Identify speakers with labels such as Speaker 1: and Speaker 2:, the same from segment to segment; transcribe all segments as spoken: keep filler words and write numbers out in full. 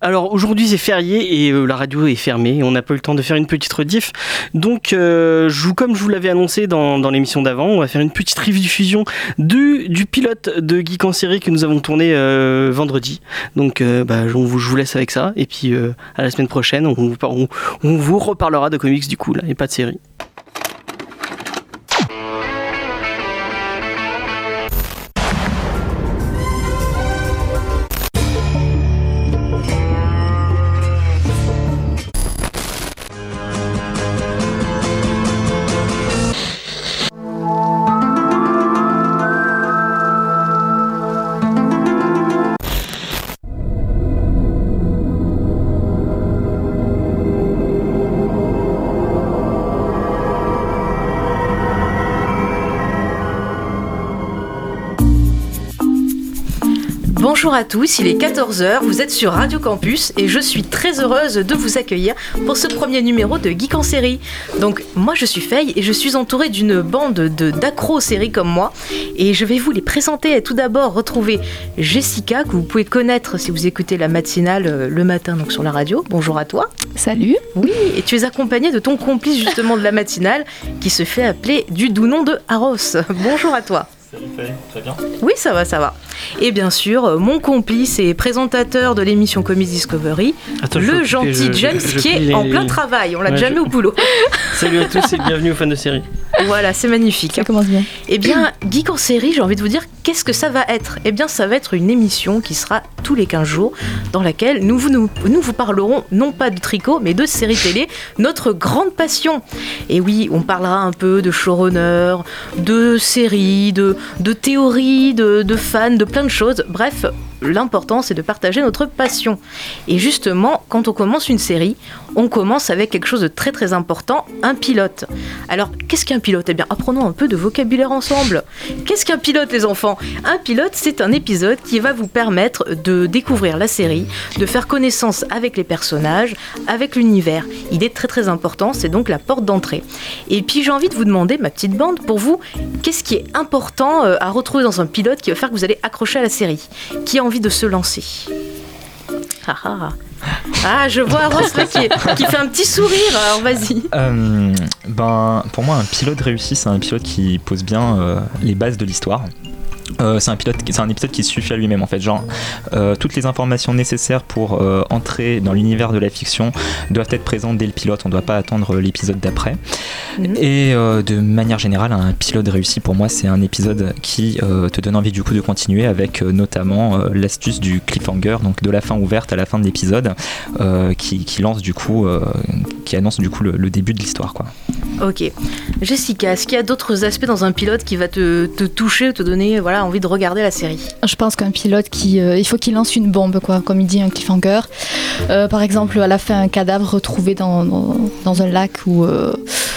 Speaker 1: Alors aujourd'hui c'est férié et euh, la radio est fermée, on n'a pas eu le temps de faire une petite rediff, donc euh, je vous, comme je vous l'avais annoncé dans, dans l'émission d'avant, on va faire une petite rediffusion du, du pilote de Geek en série que nous avons tourné euh, vendredi, donc euh, bah, on vous, je vous laisse avec ça, et puis euh, à la semaine prochaine on vous, on, on vous reparlera de comics du coup là, et pas de série.
Speaker 2: Bonjour à tous, il est quatorze heures, vous êtes sur Radio Campus et je suis très heureuse de vous accueillir pour ce premier numéro de Geek en série. Donc moi je suis Faye et je suis entourée d'une bande de, d'accros aux séries comme moi et je vais vous les présenter. Tout d'abord retrouver Jessica que vous pouvez connaître si vous écoutez la matinale le matin donc sur la radio. Bonjour à toi.
Speaker 3: Salut.
Speaker 2: Oui, et tu es accompagnée de ton complice justement de la matinale qui se fait appeler du doux nom de Aros. Bonjour à toi.
Speaker 4: Salut Faye, très bien.
Speaker 2: Oui, ça va, ça va. Et bien sûr, mon complice et présentateur de l'émission Comics Discovery,
Speaker 1: Attends,
Speaker 2: le
Speaker 1: je,
Speaker 2: gentil
Speaker 1: je,
Speaker 2: James,
Speaker 1: je, je,
Speaker 2: qui est
Speaker 1: les,
Speaker 2: en
Speaker 1: les...
Speaker 2: plein travail. On l'a
Speaker 1: ouais,
Speaker 2: déjà
Speaker 1: je...
Speaker 2: mis au boulot.
Speaker 1: Salut à tous et bienvenue aux fans de série.
Speaker 2: Voilà, c'est magnifique.
Speaker 3: Ça commence bien.
Speaker 2: Eh bien, Geek en série, j'ai envie de vous dire, qu'est-ce que ça va être ? Eh bien, ça va être une émission qui sera tous les quinze jours, dans laquelle nous vous, nous, nous vous parlerons, non pas de tricot, mais de séries télé, notre grande passion. Et oui, on parlera un peu de showrunner, de séries, de, de théories, de, de fans, de plein de choses. Bref, l'important, c'est de partager notre passion. Et justement, quand on commence une série, on commence avec quelque chose de très très important, un pilote. Alors, qu'est-ce qu'un pilote ? Eh bien, apprenons un peu de vocabulaire ensemble. Qu'est-ce qu'un pilote, les enfants ? Un pilote, c'est un épisode qui va vous permettre de découvrir la série, de faire connaissance avec les personnages, avec l'univers. Il est très très important, c'est donc la porte d'entrée. Et puis, j'ai envie de vous demander, ma petite bande, pour vous, qu'est-ce qui est important à retrouver dans un pilote qui va faire que vous allez accrocher à la série ? Qui a envie de se lancer ? Ah ah Ah, je vois Ross là qui, qui fait un petit sourire, alors vas-y.
Speaker 4: Euh, ben, pour moi, un pilote réussi, c'est un pilote qui pose bien euh, les bases de l'histoire. Euh, c'est un pilote, c'est un épisode qui suffit à lui-même en fait, genre euh, toutes les informations nécessaires pour euh, entrer dans l'univers de la fiction doivent être présentes dès le pilote, on ne doit pas attendre l'épisode d'après. Mmh. Et euh, de manière générale, un pilote réussi pour moi, c'est un épisode qui euh, te donne envie du coup de continuer avec euh, notamment euh, l'astuce du cliffhanger, donc de la fin ouverte à la fin de l'épisode, euh, qui, qui lance du coup, euh, qui annonce du coup le, le début de l'histoire, quoi.
Speaker 2: Ok. Jessica, est-ce qu'il y a d'autres aspects dans un pilote qui va te, te toucher, te donner voilà, envie de regarder la série ?
Speaker 3: Je pense qu'un pilote, qui, euh, il faut qu'il lance une bombe, quoi, comme il dit, un cliffhanger. Euh, par exemple, à la fin, un cadavre retrouvé dans, dans, dans un lac ou... Euh,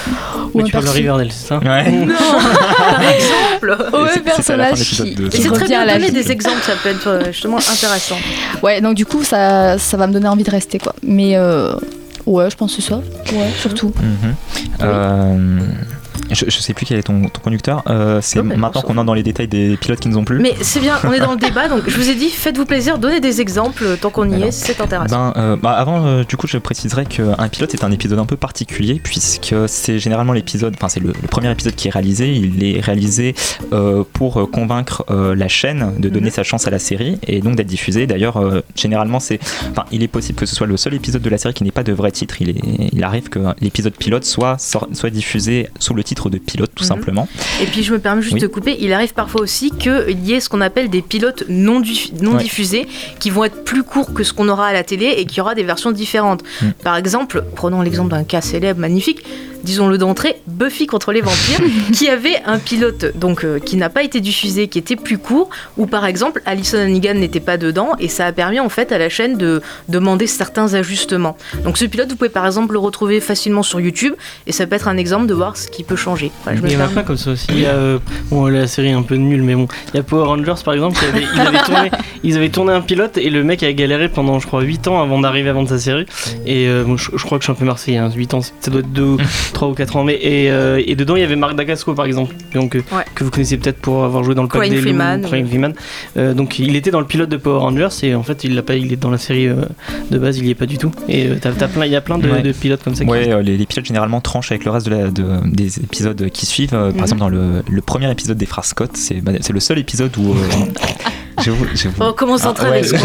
Speaker 1: ou tu parles de Riverdale, c'est ça ?
Speaker 4: Ouais.
Speaker 2: Non. Par exemple.
Speaker 3: Ouais, un personnage qui,
Speaker 4: de...
Speaker 2: qui
Speaker 3: c'est
Speaker 2: très bien
Speaker 3: à la
Speaker 2: donner
Speaker 3: vie.
Speaker 2: des exemples, ça peut être justement intéressant.
Speaker 3: Ouais, donc du coup, ça, ça va me donner envie de rester, quoi. Mais... Euh, ouais, je pense que c'est ça. Ouais, surtout.
Speaker 4: Mm-hmm. Oui. Euh... Je, je sais plus quel est ton, ton conducteur. Euh, c'est non, maintenant qu'on est dans les détails des pilotes qui nous ont plu.
Speaker 2: Mais c'est bien, on est dans le débat, donc je vous ai dit, faites-vous plaisir, donnez des exemples tant qu'on y Alors, est, c'est intéressant.
Speaker 4: Ben, euh, bah avant, euh, du coup, je préciserai qu'un pilote est un épisode un peu particulier puisque c'est généralement l'épisode, enfin c'est le, le premier épisode qui est réalisé. Il est réalisé euh, pour convaincre euh, la chaîne de donner mm-hmm. sa chance à la série et donc d'être diffusé. D'ailleurs, euh, généralement, c'est, enfin, il est possible que ce soit le seul épisode de la série qui n'ait pas de vrai titre. Il, est, il arrive que l'épisode pilote soit, soit diffusé sous le titre de pilote tout mmh. simplement.
Speaker 2: Et puis je me permets juste oui. de couper, il arrive parfois aussi qu'il y ait ce qu'on appelle des pilotes non, du- non ouais. diffusés qui vont être plus courts que ce qu'on aura à la télé et qu'il y aura des versions différentes. Mmh. Par exemple, prenons l'exemple d'un cas célèbre, magnifique, disons-le d'entrée, Buffy contre les vampires, qui avait un pilote donc, euh, qui n'a pas été diffusé, qui était plus court, où par exemple Alison Hannigan n'était pas dedans et ça a permis en fait à la chaîne de demander certains ajustements. Donc ce pilote, vous pouvez par exemple le retrouver facilement sur YouTube et ça peut être un exemple de voir ce qui peut changer. Voilà, je
Speaker 1: il y en a plein comme ça aussi. Il y a, euh, bon, la série est un peu nulle, mais bon, il y a Power Rangers par exemple, avait, ils, avaient tourné, ils avaient tourné un pilote et le mec a galéré pendant je crois huit ans avant d'arriver à vendre sa série. Et euh, bon, je, je crois que je suis un peu marseillais, hein, huit ans, ça doit être deux, trois ou quatre ans. Mais, et, euh, et dedans, il y avait Marc Dacascos, par exemple, donc, euh,
Speaker 2: Ouais.
Speaker 1: que vous connaissez peut-être pour avoir joué dans le Pack
Speaker 2: Crying
Speaker 1: des loups,
Speaker 2: Freeman,
Speaker 1: Crying
Speaker 2: ouais.
Speaker 1: Freeman. Euh, donc, il était dans le pilote de Power Rangers et en fait, il l'a pas, il est dans la série euh, de base, il y est pas du tout. Et euh, t'as, t'as plein, il y a plein de,
Speaker 4: Ouais.
Speaker 1: de pilotes comme ça. qui-
Speaker 4: Ouais, euh, les, les pilotes généralement tranchent avec le reste de la, de, des épisodes qui suivent. Euh, Par
Speaker 2: Mhm.
Speaker 4: exemple, dans le, le premier épisode des Frères Scott, c'est, bah, c'est le seul épisode où. Euh, j'avoue- j'avoue-
Speaker 2: On commence
Speaker 4: Ah,
Speaker 2: en train
Speaker 4: ouais.
Speaker 2: avec ce qu'on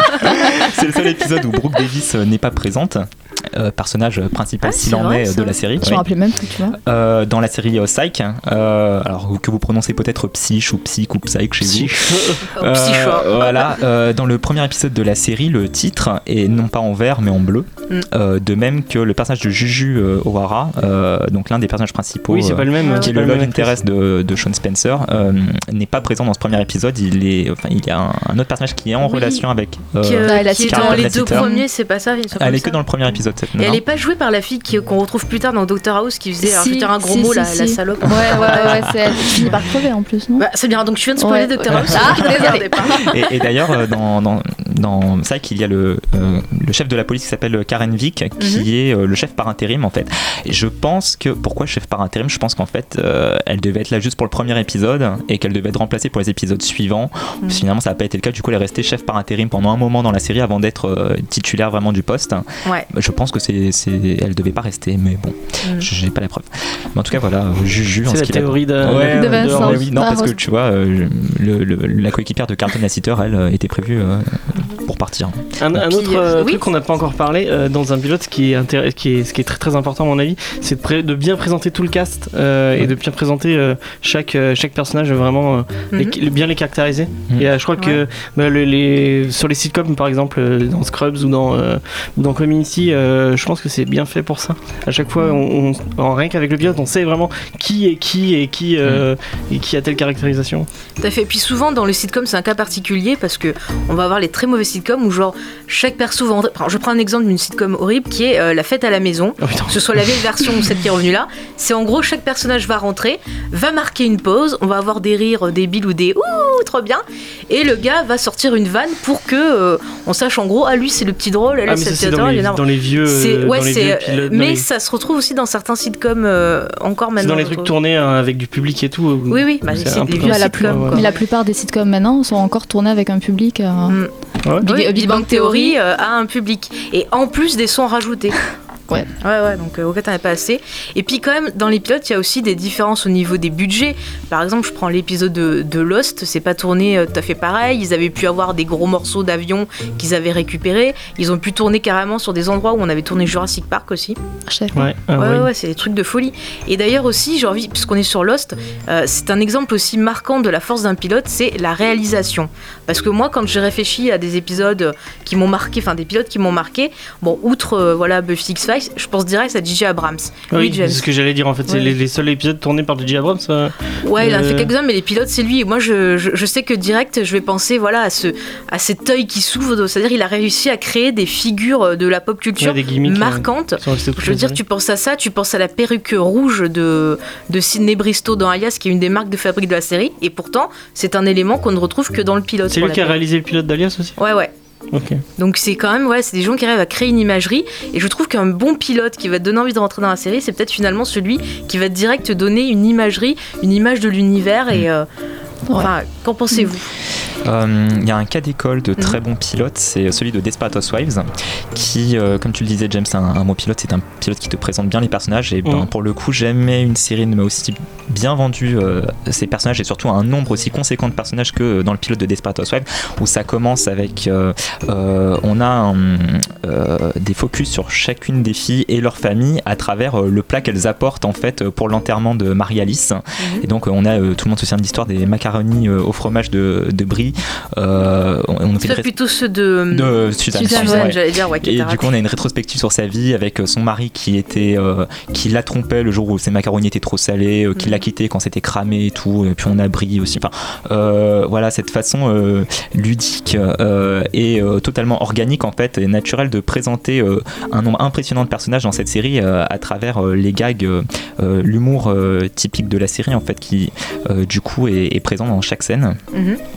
Speaker 4: C'est le seul épisode où Brooke Davis euh, n'est pas présente. Euh, personnage principal
Speaker 2: Ah,
Speaker 4: s'il
Speaker 2: c'est
Speaker 4: en
Speaker 2: vrai,
Speaker 4: est
Speaker 2: ça.
Speaker 4: de la série.
Speaker 3: Je
Speaker 4: Ouais.
Speaker 3: me rappelais même plus, tu vois.
Speaker 4: Euh, dans la série euh, Psych, euh, alors que vous prononcez peut-être Psych ou Psych ou Psych chez vous.
Speaker 2: Oh, Psychois.
Speaker 4: Euh, voilà, euh, dans le premier épisode de la série, le titre est non pas en vert mais en bleu.
Speaker 2: Mm.
Speaker 4: Euh, de même que le personnage de Juju euh, O'Hara, euh, donc l'un des personnages principaux,
Speaker 1: Oui, c'est
Speaker 4: euh,
Speaker 1: pas le même.
Speaker 4: qui
Speaker 1: c'est
Speaker 4: est
Speaker 1: pas
Speaker 4: le
Speaker 1: même
Speaker 4: love
Speaker 1: actrice.
Speaker 4: interest de, de Sean Spencer, euh, n'est pas présent dans ce premier épisode. Il est, enfin, il y a un, un autre personnage qui est en
Speaker 2: Oui.
Speaker 4: relation avec. euh,
Speaker 2: Qui, euh,
Speaker 3: Ah, la
Speaker 2: qui est
Speaker 3: Citerne.
Speaker 2: dans les
Speaker 4: La
Speaker 2: deux
Speaker 4: Citerne.
Speaker 2: premiers, c'est pas ça, il me semble
Speaker 4: elle
Speaker 2: comme
Speaker 4: est que
Speaker 2: ça.
Speaker 4: dans le premier épisode. Cette
Speaker 2: Et
Speaker 4: non,
Speaker 2: elle
Speaker 4: non.
Speaker 2: est pas jouée par la fille qui- qu'on retrouve plus tard dans Doctor House qui faisait, alors je vais
Speaker 3: Si,
Speaker 2: dire un gros
Speaker 3: si,
Speaker 2: mot,
Speaker 3: si,
Speaker 2: la,
Speaker 3: si.
Speaker 2: la salope.
Speaker 3: Ouais, ouais, ouais, c'est elle qui finit par crever en plus, non?
Speaker 2: Bah, c'est bien, donc tu viens de spoiler
Speaker 3: Ouais,
Speaker 2: Doctor
Speaker 3: ouais.
Speaker 2: House.
Speaker 3: Ah,
Speaker 2: Je
Speaker 3: désolée.
Speaker 2: regardais pas.
Speaker 4: Et, et d'ailleurs, euh, dans, dans, dans Psych, il y a le, euh, le chef de la police qui s'appelle Karen Vick, qui
Speaker 2: Mhm.
Speaker 4: est euh, le chef par intérim en fait. Et je pense que. Pourquoi chef par intérim? Je pense qu'en fait, euh, elle devait être là juste pour le premier épisode et qu'elle devait être remplacée pour les épisodes suivants.
Speaker 2: Mhm.
Speaker 4: Finalement, ça n'a pas été le cas. Du coup, elle est restée chef par intérim pendant un moment dans la série avant d'être euh, titulaire vraiment du poste.
Speaker 2: Ouais.
Speaker 4: Je pense que c'est, c'est, elle devait pas rester, mais bon,
Speaker 2: Mhm.
Speaker 4: je j'ai pas la preuve. Mais en tout cas, voilà, Juju. en
Speaker 1: C'est
Speaker 4: ce
Speaker 1: la
Speaker 4: qui va-
Speaker 1: théorie de,
Speaker 4: Ouais,
Speaker 3: De
Speaker 4: ouais,
Speaker 3: Vincent.
Speaker 4: ouais, oui, non,
Speaker 3: Ah,
Speaker 4: parce que
Speaker 3: Rose.
Speaker 4: tu vois, euh, le, le- la coéquipière de Carlton Lassiter, elle euh, était prévue euh, pour partir.
Speaker 1: Un, un
Speaker 2: Puis,
Speaker 1: autre
Speaker 2: euh,
Speaker 1: euh,
Speaker 2: oui.
Speaker 1: truc qu'on n'a pas encore parlé euh, dans un pilote, ce qui est, intér- qui est, ce qui est très très important à mon avis, c'est de, pré- de bien présenter tout le cast euh, et de bien présenter euh, chaque, euh, chaque personnage, vraiment euh, les-
Speaker 2: Mhm.
Speaker 1: les- bien les caractériser.
Speaker 4: Mhm.
Speaker 1: Et euh, je crois que bah, le- les, sur les sitcoms par exemple, euh, dans Scrubs ou dans, euh, ou dans Community, euh, je pense que c'est bien fait pour ça. À chaque fois, on, on- en, rien qu'avec le pilote, on sait vraiment qui est qui et qui, euh, et qui a telle caractérisation.
Speaker 2: Tout à fait. Puis souvent dans le sitcom c'est un cas particulier parce que on va avoir les très mauvais sitcoms où genre chaque perso va rentrer. Je prends un exemple d'une sitcom horrible qui est euh, La Fête à la maison.
Speaker 1: Oh, putain.
Speaker 2: Que ce soit la vieille version ou celle qui est revenue là, c'est en gros chaque personnage va rentrer, va marquer une pause, on va avoir des rires débiles ou des ouh trop bien, et le gars va sortir une vanne pour que euh, on sache en gros ah lui c'est le petit drôle, elle
Speaker 1: Ah, mais
Speaker 2: c'est
Speaker 1: ça,
Speaker 2: le
Speaker 1: c'est
Speaker 2: petit
Speaker 1: dans
Speaker 2: drôle,
Speaker 1: les,
Speaker 2: il est énorme.
Speaker 1: dans les vieux,
Speaker 2: C'est-
Speaker 1: euh,
Speaker 2: ouais,
Speaker 1: dans les
Speaker 2: c'est-
Speaker 1: vieux pilotes. dans
Speaker 2: mais
Speaker 1: les-
Speaker 2: ça se retrouve aussi dans certains sitcoms euh, encore
Speaker 1: c'est
Speaker 2: maintenant.
Speaker 1: dans les
Speaker 2: je
Speaker 1: trucs
Speaker 2: trouve.
Speaker 1: tournés hein, avec du public et tout. où-
Speaker 2: Oui, oui, bah,
Speaker 1: où
Speaker 2: c'est
Speaker 1: un
Speaker 2: des
Speaker 1: peu-
Speaker 2: vieux
Speaker 3: Bah, la
Speaker 2: sitcoms,
Speaker 1: plus-
Speaker 2: quoi.
Speaker 3: Mais la plupart des sitcoms maintenant sont encore tournés avec un public. euh,
Speaker 2: Mm.
Speaker 1: Ouais.
Speaker 3: Big,
Speaker 2: Oui,
Speaker 3: euh, Big Bang Theory.
Speaker 2: euh, a un public et en plus des sons rajoutés.
Speaker 3: Ouais.
Speaker 2: Ouais, ouais, donc euh, au cas t'en as pas assez. Et puis quand même, dans les pilotes, il y a aussi des différences au niveau des budgets. Par exemple, je prends l'épisode de, de Lost, c'est pas tourné euh, tout à fait pareil. Ils avaient pu avoir des gros morceaux d'avion qu'ils avaient récupérés. Ils ont pu tourner carrément sur des endroits où on avait tourné Jurassic Park aussi.
Speaker 3: Je sais pas.
Speaker 1: Ouais, ah,
Speaker 2: Ouais,
Speaker 1: ouais.
Speaker 2: ouais, ouais, c'est des trucs de folie. Et d'ailleurs aussi, j'ai envie, puisqu'on est sur Lost, euh, c'est un exemple aussi marquant de la force d'un pilote, c'est la réalisation. Parce que moi, quand j'ai réfléchi à des épisodes qui m'ont marqué, enfin des pilotes qui m'ont marqué, bon, outre euh, voilà Buffy X-Files, je pense direct à J J Abrams.
Speaker 1: Oui,
Speaker 2: Lui, James.
Speaker 1: c'est ce que j'allais dire en fait. C'est
Speaker 2: Ouais.
Speaker 1: les, les seuls épisodes tournés par J J Abrams. euh,
Speaker 2: Ouais, il en a
Speaker 1: Euh.
Speaker 2: fait quelques-uns, mais les pilotes, c'est lui. Moi, je, je, je sais que direct, je vais penser voilà, à, ce, à cet œil qui s'ouvre. C'est-à-dire, il a réussi à créer des figures de la pop culture
Speaker 1: ouais, des gimmicks, euh,
Speaker 2: marquantes.
Speaker 1: qui sont restés toute
Speaker 2: Je veux
Speaker 1: la
Speaker 2: dire,
Speaker 1: série.
Speaker 2: tu penses à ça, tu penses à la perruque rouge de, de Sidney Bristow dans Alias, qui est une des marques de fabrique de la série, et pourtant, c'est un élément qu'on ne retrouve que dans le pilote.
Speaker 1: C'est
Speaker 2: pour
Speaker 1: lui
Speaker 2: la
Speaker 1: qui a
Speaker 2: peine.
Speaker 1: réalisé le pilote d'Alias aussi.
Speaker 2: Ouais, ouais.
Speaker 1: Ok.
Speaker 2: Donc c'est quand même, ouais, c'est des gens qui arrivent à créer une imagerie, et je trouve qu'un bon pilote qui va te donner envie de rentrer dans la série, c'est peut-être finalement celui qui va direct te donner une imagerie, une image de l'univers, et... euh, Enfin, qu'en pensez-vous?
Speaker 4: Euh, Il y a un cas d'école de très bons pilotes, c'est celui de Desperate Housewives, qui, euh, comme tu le disais, James, un, un bon pilote, c'est un pilote qui te présente bien les personnages. Et ben,
Speaker 1: Mm.
Speaker 4: pour le coup, jamais une série ne m'a aussi bien vendu euh, ces personnages, et surtout un nombre aussi conséquent de personnages que dans le pilote de Desperate Housewives, où ça commence avec euh, euh, on a un, euh, des focus sur chacune des filles et leur famille à travers euh, le plat qu'elles apportent en fait pour l'enterrement de Marie-Alice.
Speaker 2: Mhm.
Speaker 4: Et donc euh, on a euh, tout le monde se souvient de l'histoire des macaronis euh, au fromage de, de Brie. Euh, on, on fait
Speaker 2: C'est
Speaker 4: une
Speaker 2: plutôt ceux de...
Speaker 4: de Suzanne,
Speaker 3: Suzanne,
Speaker 4: Suzanne,
Speaker 3: ouais.
Speaker 4: ouais.
Speaker 2: J'allais dire, ouais, qui
Speaker 4: Et
Speaker 2: était
Speaker 4: du
Speaker 2: raté.
Speaker 4: coup, on a une rétrospective sur sa vie avec son mari qui était, euh, qui la trompait le jour où ses macaronis étaient trop salés, euh, qui
Speaker 2: Mhm.
Speaker 4: l'a quitté quand c'était cramé et tout. Et puis on a Brie aussi. Enfin, euh, voilà, cette façon euh, ludique euh, et euh, totalement organique en fait, et naturelle de présenter euh, un nombre impressionnant de personnages dans cette série euh, à travers euh, les gags, euh, euh, l'humour euh, typique de la série en fait, qui euh, du coup est, est présent dans chaque scène.
Speaker 2: Mhm.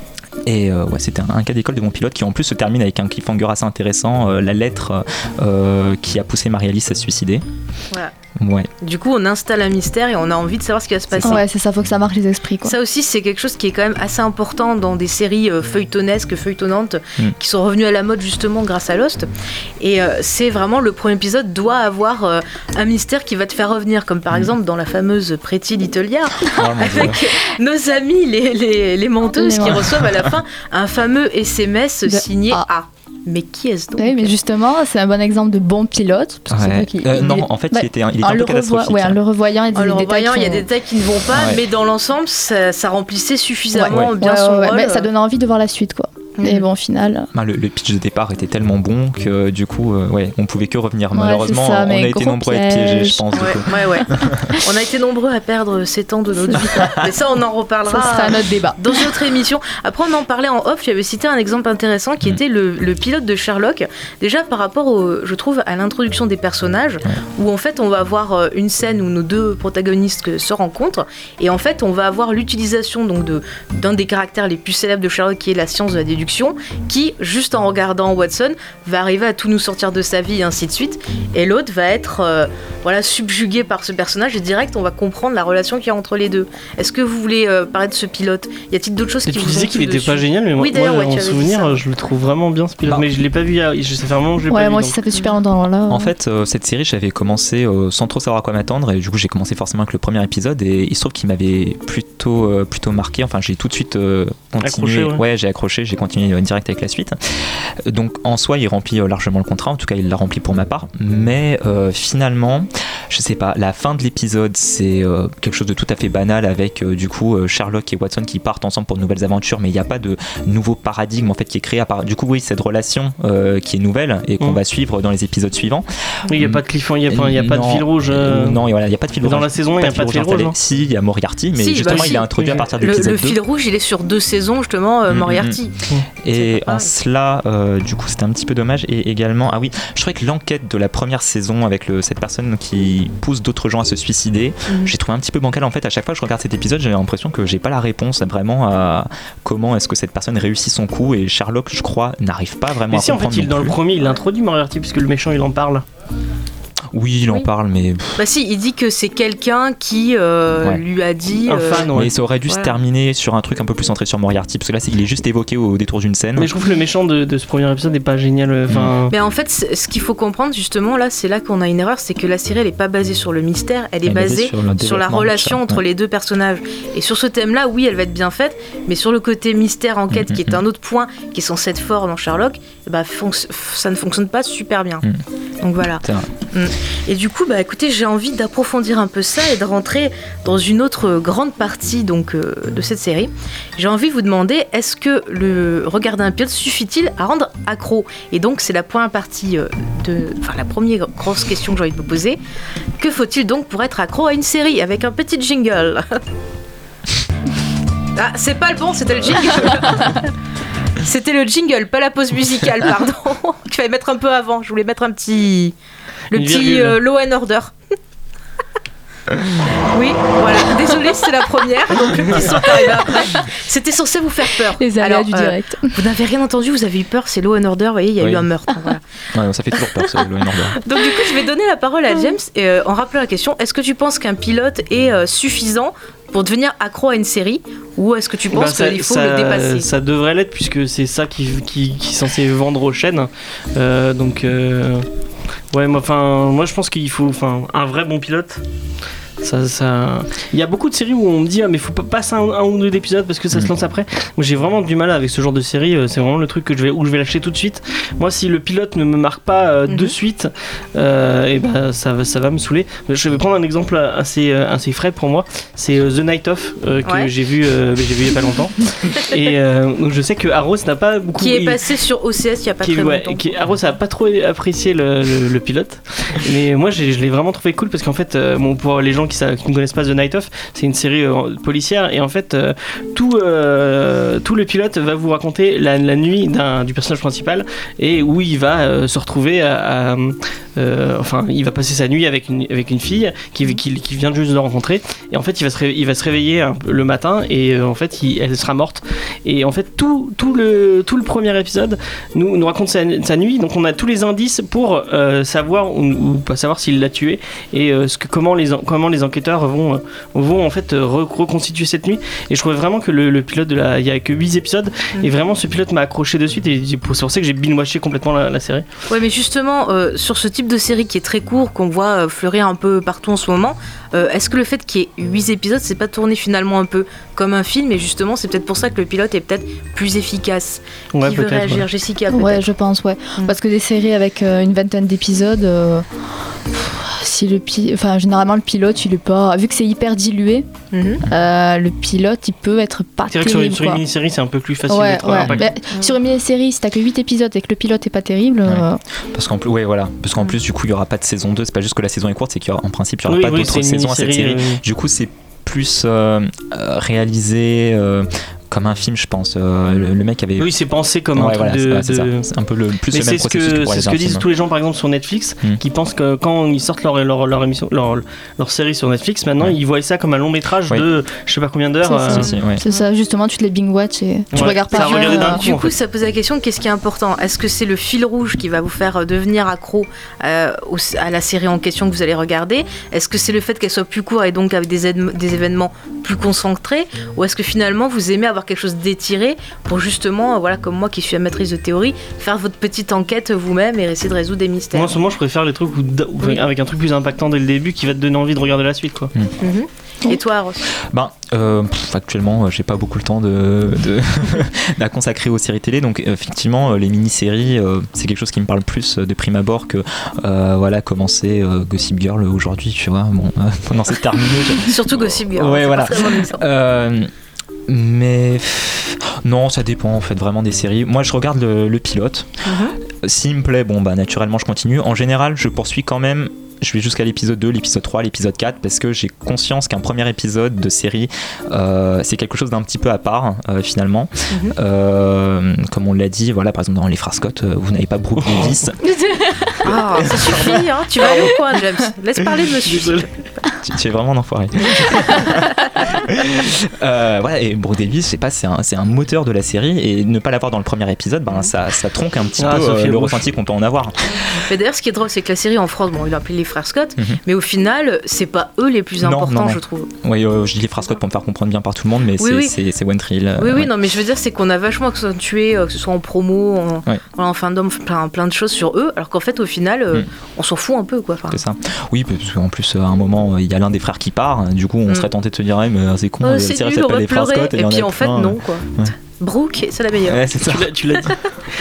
Speaker 4: Et euh, ouais, c'était un, un cas d'école de mon pilote qui en plus se termine avec un cliffhanger assez intéressant, euh, la lettre euh, qui a poussé Marie-Alice à se suicider.
Speaker 2: Voilà.
Speaker 4: Ouais.
Speaker 2: Du coup, on installe un mystère et on a envie de savoir ce qui va se passer.
Speaker 3: Ouais, c'est ça, faut que ça marque les esprits, quoi.
Speaker 2: Ça aussi, c'est quelque chose qui est quand même assez important dans des séries euh, feuilletonesques, feuilletonnantes, mm. qui sont revenues à la mode justement grâce à Lost. Et euh, c'est vraiment le premier épisode doit avoir euh, un mystère qui va te faire revenir, comme par mm. exemple dans la fameuse Pretty Little Liars, oh, avec nos amis les, les, les menteuses les qui reçoivent à la fin un fameux S M S de signé A. A. Mais qui est-ce donc?
Speaker 3: Oui, mais justement, c'est un bon exemple de bon pilote. Parce que
Speaker 4: ouais.
Speaker 3: c'est qui,
Speaker 4: euh,
Speaker 3: il,
Speaker 4: non,
Speaker 3: il,
Speaker 4: en fait,
Speaker 3: bah,
Speaker 4: il était, il était un peu catastrophique.
Speaker 3: Ouais, en le revoyant, il y a des,
Speaker 2: en le
Speaker 3: détails,
Speaker 2: revoyant,
Speaker 3: qui
Speaker 2: il y a des détails qui ne vont pas, ouais. mais dans l'ensemble, ça, ça remplissait suffisamment
Speaker 3: ouais.
Speaker 2: bien
Speaker 3: ouais,
Speaker 2: son
Speaker 3: ouais,
Speaker 2: rôle.
Speaker 3: Mais ça donnait envie de voir la suite, quoi. Mmh. Et bon, au final.
Speaker 4: Bah, le, le pitch de départ était tellement bon que du coup, euh, ouais, on pouvait que revenir.
Speaker 3: Ouais,
Speaker 4: malheureusement,
Speaker 3: ça,
Speaker 4: on a été nombreux piège. à être piégés, je pense.
Speaker 2: Ouais, ouais, ouais. On a été nombreux à perdre sept ans de notre vie. Mais ça, on en reparlera.
Speaker 3: Ça sera un autre débat.
Speaker 2: Dans une autre émission. Après, on en parlait en off. J'avais cité un exemple intéressant qui mmh. était le, le pilote de Sherlock. Déjà, par rapport, au, je trouve, à l'introduction des personnages, ouais. où en fait, on va avoir une scène où nos deux protagonistes se rencontrent. Et en fait, on va avoir l'utilisation donc, de, d'un des caractères les plus célèbres de Sherlock, qui est la science de la déduction, qui juste en regardant Watson, va arriver à tout nous sortir de sa vie et ainsi de suite. Et l'autre va être euh, voilà, subjugué par ce personnage et direct, on va comprendre la relation qu'il y a entre les deux. Est-ce que vous voulez euh, parler de ce pilote? Y a-t-il d'autres choses et qui vous ont plu dessus?
Speaker 1: Tu disais qu'il était pas génial, mais moi,
Speaker 2: oui,
Speaker 1: moi
Speaker 2: ouais,
Speaker 1: en souvenir, je le trouve vraiment bien ce pilote. Bah. Mais je l'ai pas vu, je sais faire vraiment, je l'ai
Speaker 3: ouais,
Speaker 1: pas
Speaker 3: moi
Speaker 1: vu,
Speaker 3: aussi, donc. Ça fait super longtemps. Là,
Speaker 4: en fait, euh, cette série, j'avais commencé euh, sans trop savoir à quoi m'attendre et du coup, j'ai commencé forcément avec le premier épisode et il se trouve qu'il m'avait plutôt, euh, plutôt marqué. Enfin, j'ai tout de suite euh, continué.
Speaker 1: Accroché, ouais.
Speaker 4: ouais, j'ai accroché, j'ai continué euh, direct avec la suite. Donc en soi il remplit euh, largement le contrat, en tout cas il l'a rempli pour ma part, mais euh, finalement je sais pas, la fin de l'épisode c'est euh, quelque chose de tout à fait banal avec euh, du coup euh, Sherlock et Watson qui partent ensemble pour de nouvelles aventures, mais il n'y a pas de nouveau paradigme en fait qui est créé à part, du coup oui cette relation euh, qui est nouvelle et qu'on mmh. va suivre dans les épisodes suivants.
Speaker 1: Oui, il n'y a pas de cliffhanger, il n'y a, a pas de fil rouge. Euh...
Speaker 4: Non, voilà, il n'y a pas de fil rouge.
Speaker 1: Dans la saison, il n'y a pas de fil rouge. rouge
Speaker 4: si, il y a Moriarty, mais
Speaker 2: si,
Speaker 4: justement
Speaker 2: bah,
Speaker 4: il
Speaker 2: si.
Speaker 4: est introduit
Speaker 2: oui.
Speaker 4: à partir de
Speaker 2: le,
Speaker 4: l'épisode
Speaker 2: le
Speaker 4: deux.
Speaker 2: Le fil rouge il est sur deux saisons justement, euh, mmh, Moriarty.
Speaker 4: Mmh. Et en cela, euh, du coup c'était un petit peu dommage. Et également, ah oui, je trouvais que l'enquête de la première saison avec le, cette personne qui pousse d'autres gens à se suicider, mmh. j'ai trouvé un petit peu bancal. En fait, à chaque fois que je regarde cet épisode, j'ai l'impression que j'ai pas la réponse vraiment à comment est-ce que cette personne réussit son coup. Et Sherlock, je crois, n'arrive pas vraiment
Speaker 1: mais
Speaker 4: à
Speaker 1: si,
Speaker 4: comprendre.
Speaker 1: Mais si, en fait, il, dans
Speaker 4: plus.
Speaker 1: le premier, il introduit Moriarty puisque le méchant, il en parle.
Speaker 4: Oui, il en oui. parle, mais...
Speaker 2: Bah si, il dit que c'est quelqu'un qui euh, ouais. lui a dit...
Speaker 1: Un fan, ouais.
Speaker 4: Mais ça aurait dû voilà. se terminer sur un truc un peu plus centré sur Moriarty, parce que là, c'est, il est juste évoqué au détour d'une scène.
Speaker 1: Mais je trouve que le méchant de, de ce premier épisode n'est pas génial. Enfin...
Speaker 2: Mais en fait, ce qu'il faut comprendre, justement, là, c'est là qu'on a une erreur, c'est que la série, elle n'est pas basée sur le mystère, elle est elle basée, basée sur, sur la relation entre ouais. les deux personnages. Et sur ce thème-là, oui, elle va être bien faite, mais sur le côté mystère-enquête, mmh, qui est mmh. un autre point qui est censé être fort dans Sherlock, bah, fonc- ça ne fonctionne pas super bien. Mmh. Donc voilà. Mmh. Et du coup, bah, écoutez, j'ai envie d'approfondir un peu ça et de rentrer dans une autre grande partie donc, euh, de cette série. J'ai envie de vous demander, est-ce que le regarder un pilote suffit-il à rendre accro? Et donc, c'est la première partie euh, de... Enfin, la première grosse question que j'ai envie de vous poser. Que faut-il donc pour être accro à une série? Avec un petit jingle. Ah, c'est pas le bon, c'était le jingle. C'était le jingle, pas la pause musicale, pardon. Qu'il fallait mettre un peu avant. Je voulais mettre un petit... Le Une petit euh, Law and Order. Oui, voilà. Désolée, c'est la première. Donc le petit son arrivé après. C'était censé vous faire peur.
Speaker 3: Les aléas du direct.
Speaker 2: Euh, vous n'avez rien entendu, vous avez eu peur. C'est Law and Order. Vous voyez, il y a oui. eu un meurtre. Voilà.
Speaker 4: Ouais, ça fait toujours peur, c'est Law and Order.
Speaker 2: Donc du coup, je vais donner la parole à James et, euh, en rappelant la question. Est-ce que tu penses qu'un pilote est euh, suffisant pour devenir accro à une série, ou est-ce que tu penses bah, qu'il faut
Speaker 1: ça,
Speaker 2: le dépasser?
Speaker 1: Ça devrait l'être puisque c'est ça qui, qui, qui est censé vendre aux chaînes. Euh, donc euh, ouais, moi, moi je pense qu'il faut un vrai bon pilote. Ça, ça... Il y a beaucoup de séries où on me dit ah mais faut pas passer un, un ou deux épisodes parce que ça mmh. se lance après. Moi j'ai vraiment du mal avec ce genre de série. C'est vraiment le truc que je vais, où je vais lâcher tout de suite. Moi si le pilote ne me marque pas euh, mmh. de suite, euh, et ben ça va, ça va me saouler. Je vais prendre un exemple assez, assez frais pour moi. C'est euh, The Night Of euh, que ouais. j'ai vu, euh, j'ai vu il y a pas longtemps. Et euh, donc je sais que Arrows n'a pas beaucoup.
Speaker 2: Qui est passé sur O C S il y a pas
Speaker 1: qui,
Speaker 2: très
Speaker 1: ouais,
Speaker 2: longtemps.
Speaker 1: Qui, Arrows a pas trop apprécié le, le, le pilote. Mais moi j'ai, je l'ai vraiment trouvé cool parce qu'en fait euh, bon, pour les gens qui Ça, qui ne connaissent pas The Night Of, c'est une série euh, policière et en fait euh, tout, euh, tout le pilote va vous raconter la, la nuit d'un, du personnage principal et où il va euh, se retrouver à, à, euh, enfin, il va passer sa nuit avec une, avec une fille qui, qui, qui vient juste de rencontrer. Et en fait, il va se, ré, il va se réveiller un, le matin et euh, en fait, il, elle sera morte. Et en fait, tout, tout, le, tout le premier épisode nous, nous raconte sa, sa nuit. Donc, on a tous les indices pour euh, savoir ou, ou pas savoir s'il l'a tuée et euh, ce que, comment, les, comment les enquêteurs vont, vont en fait re, reconstituer cette nuit. Et je trouvais vraiment que le, le pilote de la, il y a que huit épisodes mmh. et vraiment ce pilote m'a accroché de suite. Et c'est pour ça que j'ai binge-watché complètement la, la série.
Speaker 2: Ouais, mais justement, euh, sur ce type de série qui est très court, qu'on voit euh, fleurir un peu partout en ce moment, euh, est-ce que le fait qu'il y ait huit épisodes, c'est pas tourné finalement un peu comme un film, et justement, c'est peut-être pour ça que le pilote est peut-être plus efficace.
Speaker 1: Ouais,
Speaker 2: Qui veut réagir,
Speaker 1: ouais.
Speaker 2: Jessica, peut-être.
Speaker 3: Ouais, je pense, ouais. Mmh. Parce que des séries avec euh, une vingtaine d'épisodes, euh, si le pi... enfin, généralement le pilote, il est pas, vu que c'est hyper dilué, mmh. euh, le pilote, il peut être pas
Speaker 1: c'est vrai
Speaker 3: terrible.
Speaker 1: Que sur une, sur une mini-série, c'est un peu plus facile
Speaker 3: ouais,
Speaker 1: d'être
Speaker 3: ouais.
Speaker 1: impacté.
Speaker 3: Bah, sur une mini-série, si t'as que huit épisodes et que le pilote est pas terrible.
Speaker 4: Ouais.
Speaker 3: Euh...
Speaker 4: Parce qu'en plus, ouais, voilà. Parce qu'en plus, du coup, il y aura pas de saison deux. C'est pas juste que la saison est courte, c'est qu'en principe, il y aura
Speaker 1: oui,
Speaker 4: pas
Speaker 1: oui,
Speaker 4: d'autres saisons à cette série. Euh... Du coup, c'est plus euh, réalisé. Euh, comme un film, je pense. Euh, le, le mec avait.
Speaker 1: Oui, c'est pensé comme
Speaker 4: ouais,
Speaker 1: un
Speaker 4: voilà,
Speaker 1: truc de.
Speaker 4: C'est, c'est, c'est un peu le plus
Speaker 1: mais
Speaker 4: le même
Speaker 1: c'est
Speaker 4: processus
Speaker 1: ce que,
Speaker 4: que pour
Speaker 1: c'est ce que disent
Speaker 4: film.
Speaker 1: tous les gens, par exemple, sur Netflix, mm. qui pensent que quand ils sortent leur, leur, leur émission, leur, leur série sur Netflix, maintenant, ouais. ils voient ça comme un long métrage ouais. de je sais pas combien d'heures.
Speaker 3: C'est,
Speaker 1: euh...
Speaker 3: ça. Si, ouais. c'est ça, justement, tu te les binge-watch et tu
Speaker 1: ouais.
Speaker 3: regardes pas.
Speaker 1: Ça
Speaker 3: euh,
Speaker 1: d'un
Speaker 2: du
Speaker 1: coup,
Speaker 2: coup, ça pose la question, qu'est-ce qui est important ? Est-ce que c'est le fil rouge qui va vous faire devenir accro euh, au, à la série en question que vous allez regarder ? Est-ce que c'est le fait qu'elle soit plus courte et donc avec des, aide- des événements plus concentrés ? Ou est-ce que finalement, vous aimez avoir quelque chose d'étiré pour juste Justement, voilà, comme moi qui suis amatrice de théorie, faire votre petite enquête vous-même et essayer de résoudre des mystères.
Speaker 1: Moi, en ce moment, je préfère les trucs où, où, oui. avec un truc plus impactant dès le début qui va te donner envie de regarder la suite, quoi.
Speaker 4: Mmh.
Speaker 2: Mmh. Et toi, Ross ?
Speaker 4: Ben, euh, pff, actuellement, j'ai pas beaucoup le temps de, de, de consacrer aux séries télé, donc effectivement, les mini-séries, euh, c'est quelque chose qui me parle plus de prime abord que euh, voilà, commencer euh, Gossip Girl aujourd'hui, tu vois. Bon, euh, pendant c'est terminé. Je...
Speaker 2: Surtout Gossip Girl.
Speaker 4: Ouais,
Speaker 2: c'est
Speaker 4: voilà.
Speaker 2: Euh,
Speaker 4: mais non, ça dépend en fait vraiment des séries. Moi, je regarde le, le pilote. Mm-hmm. S'il me plaît, bon bah naturellement, je continue. En général, je poursuis quand même. Je vais jusqu'à l'épisode deux, l'épisode trois, l'épisode quatre, parce que j'ai conscience qu'un premier épisode de série, euh, c'est quelque chose d'un petit peu à part, euh, finalement. Mm-hmm. Euh, comme on l'a dit, voilà, par exemple, dans Les Frères Scott, euh, vous n'avez pas Brooke Davis.
Speaker 2: Ah, ça suffit, hein, tu vas aller au coin, James. Laisse parler de monsieur.
Speaker 4: tu, tu es vraiment un enfoiré. euh, voilà, et Brooke Davis, je sais pas, c'est un, c'est un moteur de la série, et ne pas l'avoir dans le premier épisode, ben, ça, ça tronque un petit ah, peu euh, le ressenti qu'on peut en avoir.
Speaker 2: Mais d'ailleurs, ce qui est drôle, c'est que la série en France, bon, il a appelé Les Frères Scott, mm-hmm. mais au final, c'est pas eux les plus importants, non, non, non. je trouve.
Speaker 4: Oui, euh, je dis Les Frères Scott pour me faire comprendre bien par tout le monde, mais
Speaker 2: oui,
Speaker 4: c'est,
Speaker 2: oui.
Speaker 4: c'est, c'est One Tree Hill.
Speaker 2: Oui,
Speaker 4: ouais.
Speaker 2: oui, non, mais je veux dire, c'est qu'on a vachement accentué, euh, que ce soit en promo, en, ouais. en fandom, plein, plein de choses sur eux, alors qu'en fait, au final, euh, mm. on s'en fout un peu, quoi.
Speaker 4: C'est ça. Oui, parce qu'en plus, à un moment, il y a l'un des frères qui part, du coup, on mm. serait tenté de se dire, hey, mais c'est con,
Speaker 2: oh,
Speaker 4: la
Speaker 2: c'est
Speaker 4: série
Speaker 2: nul,
Speaker 4: s'appelle Les Frères Scott,
Speaker 2: et, et puis en fait, non, quoi. Ouais. Brooke, c'est la meilleure.
Speaker 4: Ouais, c'est ça.
Speaker 1: Tu l'as, tu l'as dit.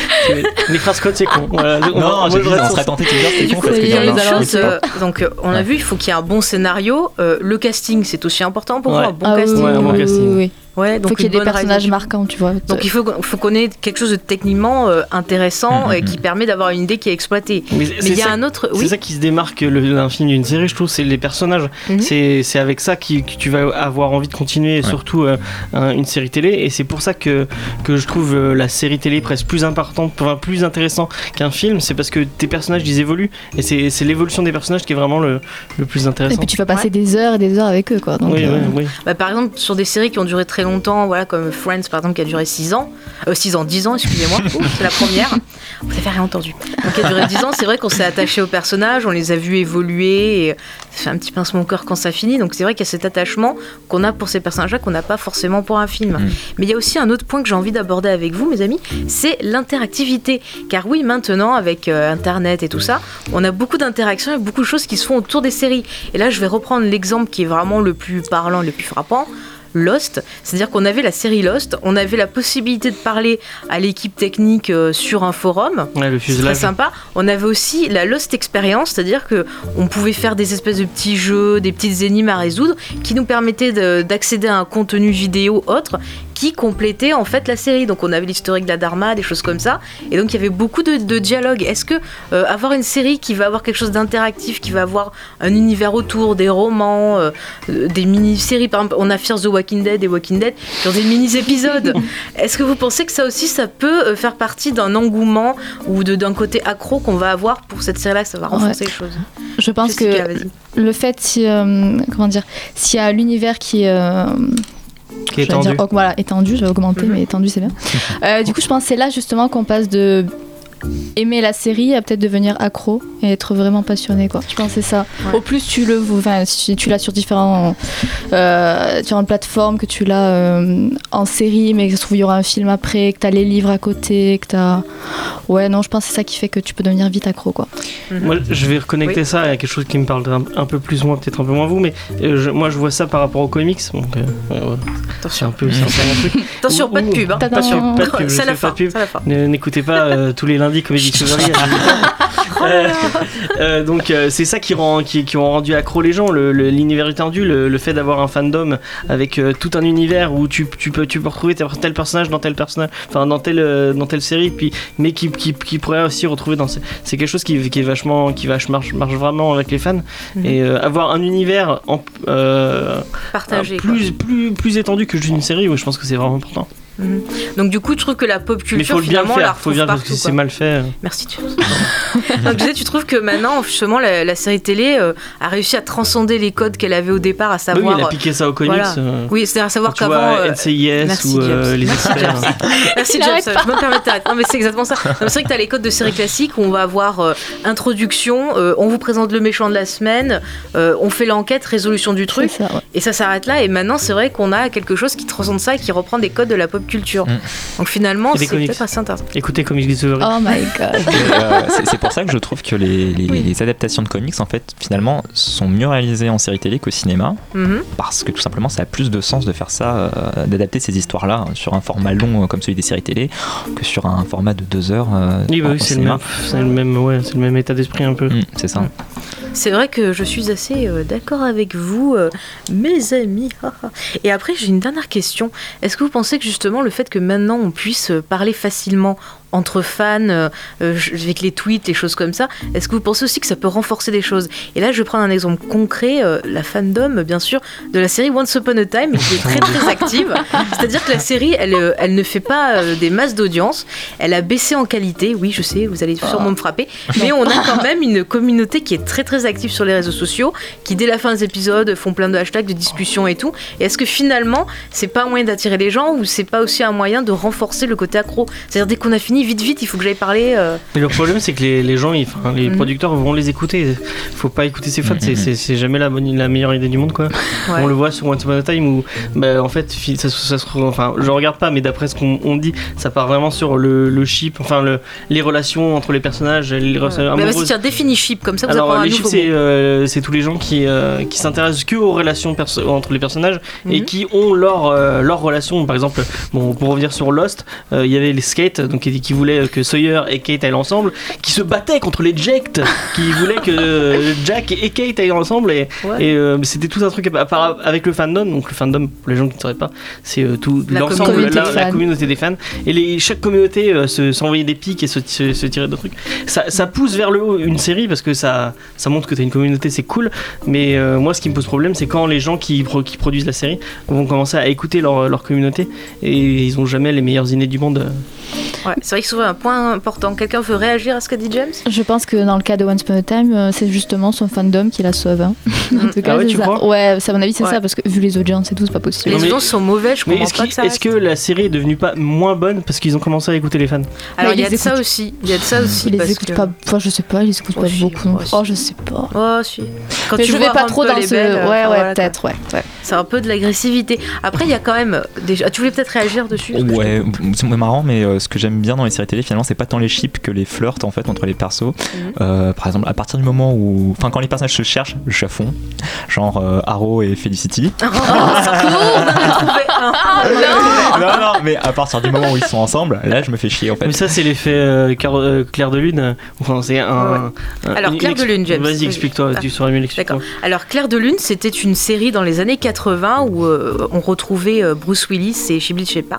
Speaker 1: Les Frères Scott, c'est con. Voilà.
Speaker 4: Non, on, j'ai dit, on serait tenté de te dire c'est con parce qu'il y a
Speaker 2: une chose. Euh, donc, on a ouais. vu, il faut qu'il y ait un bon scénario. Euh, le casting, c'est aussi important pour
Speaker 1: ouais.
Speaker 2: vous, un bon
Speaker 3: ah,
Speaker 2: casting.
Speaker 3: Ouais, un bon casting. Oui, oui.
Speaker 2: Ouais, donc
Speaker 3: il faut qu'il y ait des personnages marquants, tu vois.
Speaker 2: Donc il faut, faut qu'on ait quelque chose de techniquement euh, intéressant mmh, et qui mmh. permet d'avoir une idée qui est exploitée. Mais, Mais il y a
Speaker 1: ça,
Speaker 2: un autre.
Speaker 1: C'est
Speaker 2: oui.
Speaker 1: ça qui se démarque le, d'un film d'une série, je trouve, c'est les personnages. Mmh. C'est, c'est avec ça qui, que tu vas avoir envie de continuer, ouais. surtout euh, une série télé. Et c'est pour ça que, que je trouve euh, la série télé presque plus importante, enfin, plus intéressant qu'un film. C'est parce que tes personnages, ils évoluent. Et c'est, c'est l'évolution des personnages qui est vraiment le, le plus intéressant.
Speaker 3: Et puis tu vas passer
Speaker 2: ouais.
Speaker 3: des heures et des heures avec eux, quoi. Donc,
Speaker 1: oui,
Speaker 3: euh...
Speaker 1: oui, oui.
Speaker 2: Bah, par exemple, sur des séries qui ont duré très longtemps, voilà, comme Friends par exemple qui a duré six ans, euh, six ans, dix ans, excusez-moi, Ouh, c'est la première, vous n'avez rien entendu. Donc qui a duré dix ans, c'est vrai qu'on s'est attaché aux personnages, on les a vus évoluer, et ça fait un petit pincement au cœur quand ça finit, donc c'est vrai qu'il y a cet attachement qu'on a pour ces personnages-là qu'on n'a pas forcément pour un film. Mmh. Mais il y a aussi un autre point que j'ai envie d'aborder avec vous, mes amis, c'est l'interactivité. Car oui, maintenant, avec euh, Internet et tout ça, on a beaucoup d'interactions et beaucoup de choses qui se font autour des séries. Et là, je vais reprendre l'exemple qui est vraiment le plus parlant, le plus frappant. Lost, c'est-à-dire qu'on avait la série Lost, on avait la possibilité de parler à l'équipe technique euh, sur un forum,
Speaker 1: ouais, le
Speaker 2: c'est très sympa. On avait aussi la Lost Experience, c'est-à-dire que on pouvait faire des espèces de petits jeux, des petites énigmes à résoudre, qui nous permettaient de, d'accéder à un contenu vidéo autre, qui complétaient en fait la série. Donc on avait l'historique de la Dharma, des choses comme ça, et donc il y avait beaucoup de, de dialogues. Est-ce que euh, avoir une série qui va avoir quelque chose d'interactif, qui va avoir un univers autour, des romans, euh, des mini-séries, par exemple on a Fear the Walking Dead et Walking Dead, genre des mini-épisodes, est-ce que vous pensez que ça aussi ça peut euh, faire partie d'un engouement ou de, d'un côté accro qu'on va avoir pour cette série-là, ça va renforcer ouais. les choses?
Speaker 3: Je pense Jessica, que vas-y. Le fait, si, euh, comment dire, s'il y a l'univers qui euh,
Speaker 1: qui est étendu.
Speaker 3: Dire, oh, voilà, étendu, je vais augmenter, mm-hmm. mais étendu c'est bien. Euh, du coup, je pense que c'est là justement qu'on passe de aimer la série à peut-être devenir accro et être vraiment passionné, quoi. Je pense que c'est ça. Ouais. Au plus tu le, enfin, si tu l'as sur différents, euh, différentes plateformes, que tu l'as euh, en série, mais que ça se trouve il y aura un film après, que t'as les livres à côté, que t'as, ouais, non, je pense que c'est ça qui fait que tu peux devenir vite accro, quoi.
Speaker 1: Mm-hmm. Moi, je vais reconnecter oui. ça à quelque chose qui me parle un, un peu plus moi, peut-être un peu moins vous, mais euh, je, moi je vois ça par rapport aux comics. Donc, euh, ouais, c'est un peu, c'est un peu mon truc.
Speaker 2: Attention, pas de pub. Hein.
Speaker 1: Attention, pas de pub.
Speaker 2: C'est la fin.
Speaker 1: N'écoutez pas euh, tous les lundis Comédie Discovery. euh, euh, donc euh, c'est ça qui rend qui, qui ont rendu accro les gens, le, le, l'univers étendu, le, le fait d'avoir un fandom avec euh, tout un univers où tu, tu peux tu peux retrouver tel personnage dans tel personnage, enfin dans telle euh, dans telle série, puis mais qui qui, qui pourrait aussi retrouver dans ces, c'est quelque chose qui, qui est vachement qui vache, marche marche vraiment avec les fans. Mm-hmm. Et euh, avoir un univers en, euh,
Speaker 2: partagé,
Speaker 1: plus, plus plus étendu que juste une série, où je pense que c'est vraiment important.
Speaker 2: Mmh. Donc du coup, tu trouves que la pop culture,
Speaker 1: mais faut
Speaker 2: finalement,
Speaker 1: bien
Speaker 2: la
Speaker 1: faut bien
Speaker 2: partout,
Speaker 1: parce que c'est mal fait.
Speaker 2: Merci. Tu... Donc je disais, tu trouves que maintenant, justement, la, la série télé euh, a réussi à transcender les codes qu'elle avait au départ, à savoir.
Speaker 1: Oui, il a piqué ça aux comics. Voilà. Euh...
Speaker 2: Oui, c'est à savoir
Speaker 1: quand
Speaker 2: qu'avant.
Speaker 1: Tu vois, N C I S
Speaker 2: Merci,
Speaker 1: ou euh, les
Speaker 2: Merci
Speaker 1: experts.
Speaker 2: James. Merci James. Je me permets de t'arrêter. Non, mais c'est exactement ça. Non, c'est vrai que t'as les codes de série classique où on va avoir euh, introduction, euh, on vous présente le méchant de la semaine, euh, on fait l'enquête, résolution du truc,
Speaker 3: ça, ouais.
Speaker 2: et ça s'arrête là. Et maintenant, c'est vrai qu'on a quelque chose qui transcende ça et qui reprend des codes de la pop culture. Mm. Donc finalement, c'est
Speaker 1: comics.
Speaker 2: peut-être assez intéressant.
Speaker 1: Écoutez Comics Discovery.
Speaker 3: Oh my god.
Speaker 4: Et, euh, c'est, c'est pour ça que je trouve que les, les, oui. les adaptations de comics, en fait, finalement, sont mieux réalisées en série télé qu'au cinéma. Mm-hmm. Parce que tout simplement, ça a plus de sens de faire ça, euh, d'adapter ces histoires-là hein, sur un format long euh, comme celui des séries télé, que sur un format de deux heures. Euh,
Speaker 1: oui, bah oui, c'est, le même, c'est, le même, ouais, c'est le même état d'esprit un peu.
Speaker 4: Mm, c'est ça. Mm.
Speaker 2: C'est vrai que je suis assez euh, d'accord avec vous, euh, mes amis. Et après, j'ai une dernière question. Est-ce que vous pensez que justement, le fait que maintenant on puisse parler facilement entre fans, euh, avec les tweets, les choses comme ça, est-ce que vous pensez aussi que ça peut renforcer des choses? Et là, je vais prendre un exemple concret, euh, la fandom, bien sûr, de la série Once Upon a Time, qui est très très active. C'est-à-dire que la série, elle, elle ne fait pas euh, des masses d'audience, elle a baissé en qualité, oui, je sais, vous allez sûrement me frapper, mais on a quand même une communauté qui est très très active sur les réseaux sociaux, qui dès la fin des épisodes font plein de hashtags, de discussions et tout. Et est-ce que finalement, c'est pas un moyen d'attirer les gens, ou c'est pas aussi un moyen de renforcer le côté accro? C'est-à-dire dès qu'on a fini, vite vite il faut que j'aille parler euh...
Speaker 1: mais le problème c'est que les, les gens ils, les mm-hmm. producteurs vont les écouter, faut pas écouter ses fans, mm-hmm. c'est, c'est, c'est jamais la, bonne, la meilleure idée du monde quoi. Ouais. On le voit sur Once Upon a Time où bah, en fait ça, ça se enfin je regarde pas mais d'après ce qu'on on dit ça part vraiment sur le, le ship, enfin le, les relations entre les personnages, les
Speaker 2: ouais.
Speaker 1: relations
Speaker 2: mais vas-y tiens définis ship comme ça vous
Speaker 1: alors
Speaker 2: un
Speaker 1: les ships c'est, euh, c'est tous les gens qui, euh, qui s'intéressent que aux relations perso- entre les personnages mm-hmm. et qui ont leur, euh, leur relation. Par exemple bon, pour revenir sur Lost il euh, y avait les Skate donc, qui, qui voulaient que Sawyer et Kate aillent ensemble, qui se battaient contre les Ject, qui voulaient que Jack et Kate aillent ensemble, et, ouais. et euh, c'était tout un truc à part, avec le fandom. Donc le fandom, pour les gens qui ne sauraient pas, c'est euh, tout
Speaker 2: la
Speaker 1: l'ensemble,
Speaker 2: communauté
Speaker 1: la, la communauté des fans. Et les, chaque communauté euh, se, s'envoyait des pics et se, se, se tirait de trucs. Ça, ça pousse vers le haut une série parce que ça, ça montre que tu as une communauté, c'est cool. Mais euh, moi, ce qui me pose problème, c'est quand les gens qui, qui produisent la série vont commencer à écouter leur, leur communauté et ils n'ont jamais les meilleures idées du monde.
Speaker 2: Ouais, c'est vrai que souvent un point important. Quelqu'un veut réagir à ce qu'a dit James?
Speaker 3: Je pense que dans le cas de Once Upon a Time, c'est justement son fandom qui la sauve. Hein. En tout cas,
Speaker 1: ah ouais,
Speaker 3: c'est
Speaker 1: tu
Speaker 3: ça.
Speaker 1: crois?
Speaker 3: Ouais, ça, à mon avis, c'est
Speaker 2: ouais.
Speaker 3: ça, parce que vu les audiences et tout, c'est pas possible.
Speaker 2: Les
Speaker 1: mais,
Speaker 2: audiences sont mauvaises, je comprends
Speaker 1: est-ce
Speaker 2: pas que ça
Speaker 1: Est-ce que la série est devenue pas moins bonne parce qu'ils ont commencé à écouter les fans?
Speaker 2: Alors il y a de ça aussi. Il y a de ça aussi.
Speaker 3: Ils les écoutent que... pas. Enfin, je sais pas, ils les écoutent oh, pas si, beaucoup. Oh, si. oh, je sais pas.
Speaker 2: Oh, si. Quand
Speaker 3: mais
Speaker 2: tu
Speaker 3: je
Speaker 2: vois
Speaker 3: vais pas trop dans ce.
Speaker 2: Belles,
Speaker 3: ouais, ouais,
Speaker 2: voilà,
Speaker 3: peut-être, ouais, ouais.
Speaker 2: C'est un peu de l'agressivité. Après, il y a quand même. Déjà... Tu voulais peut-être réagir dessus?
Speaker 4: Ouais, c'est marrant, mais euh, ce que j'aime bien dans dans les séries télé, finalement, c'est pas tant les chips que les flirts en fait entre les persos.
Speaker 2: Mhm.
Speaker 4: Euh, par exemple, à partir du moment où, enfin, quand les personnages se cherchent, je suis à fond. Genre euh, Arrow et Felicity.
Speaker 2: Oh, secours, on en a trouvé un.
Speaker 3: Ah,
Speaker 4: non, non, mais à partir du moment où ils sont ensemble, là, je me fais chier en fait.
Speaker 1: Mais ça, c'est l'effet euh, Car- euh, Clair de Lune. Enfin, c'est un.
Speaker 2: Ouais.
Speaker 1: un-
Speaker 2: Alors,
Speaker 1: une-
Speaker 2: Clair
Speaker 1: une
Speaker 2: de Lune, James.
Speaker 1: Vas-y, explique-toi.
Speaker 2: Ah.
Speaker 1: Tu saurais mieux l'expliquer.
Speaker 2: D'accord. Alors, Clair de Lune, c'était une série dans les années quatre-vingts où euh, on retrouvait euh, Bruce Willis et Sybil Shepherd.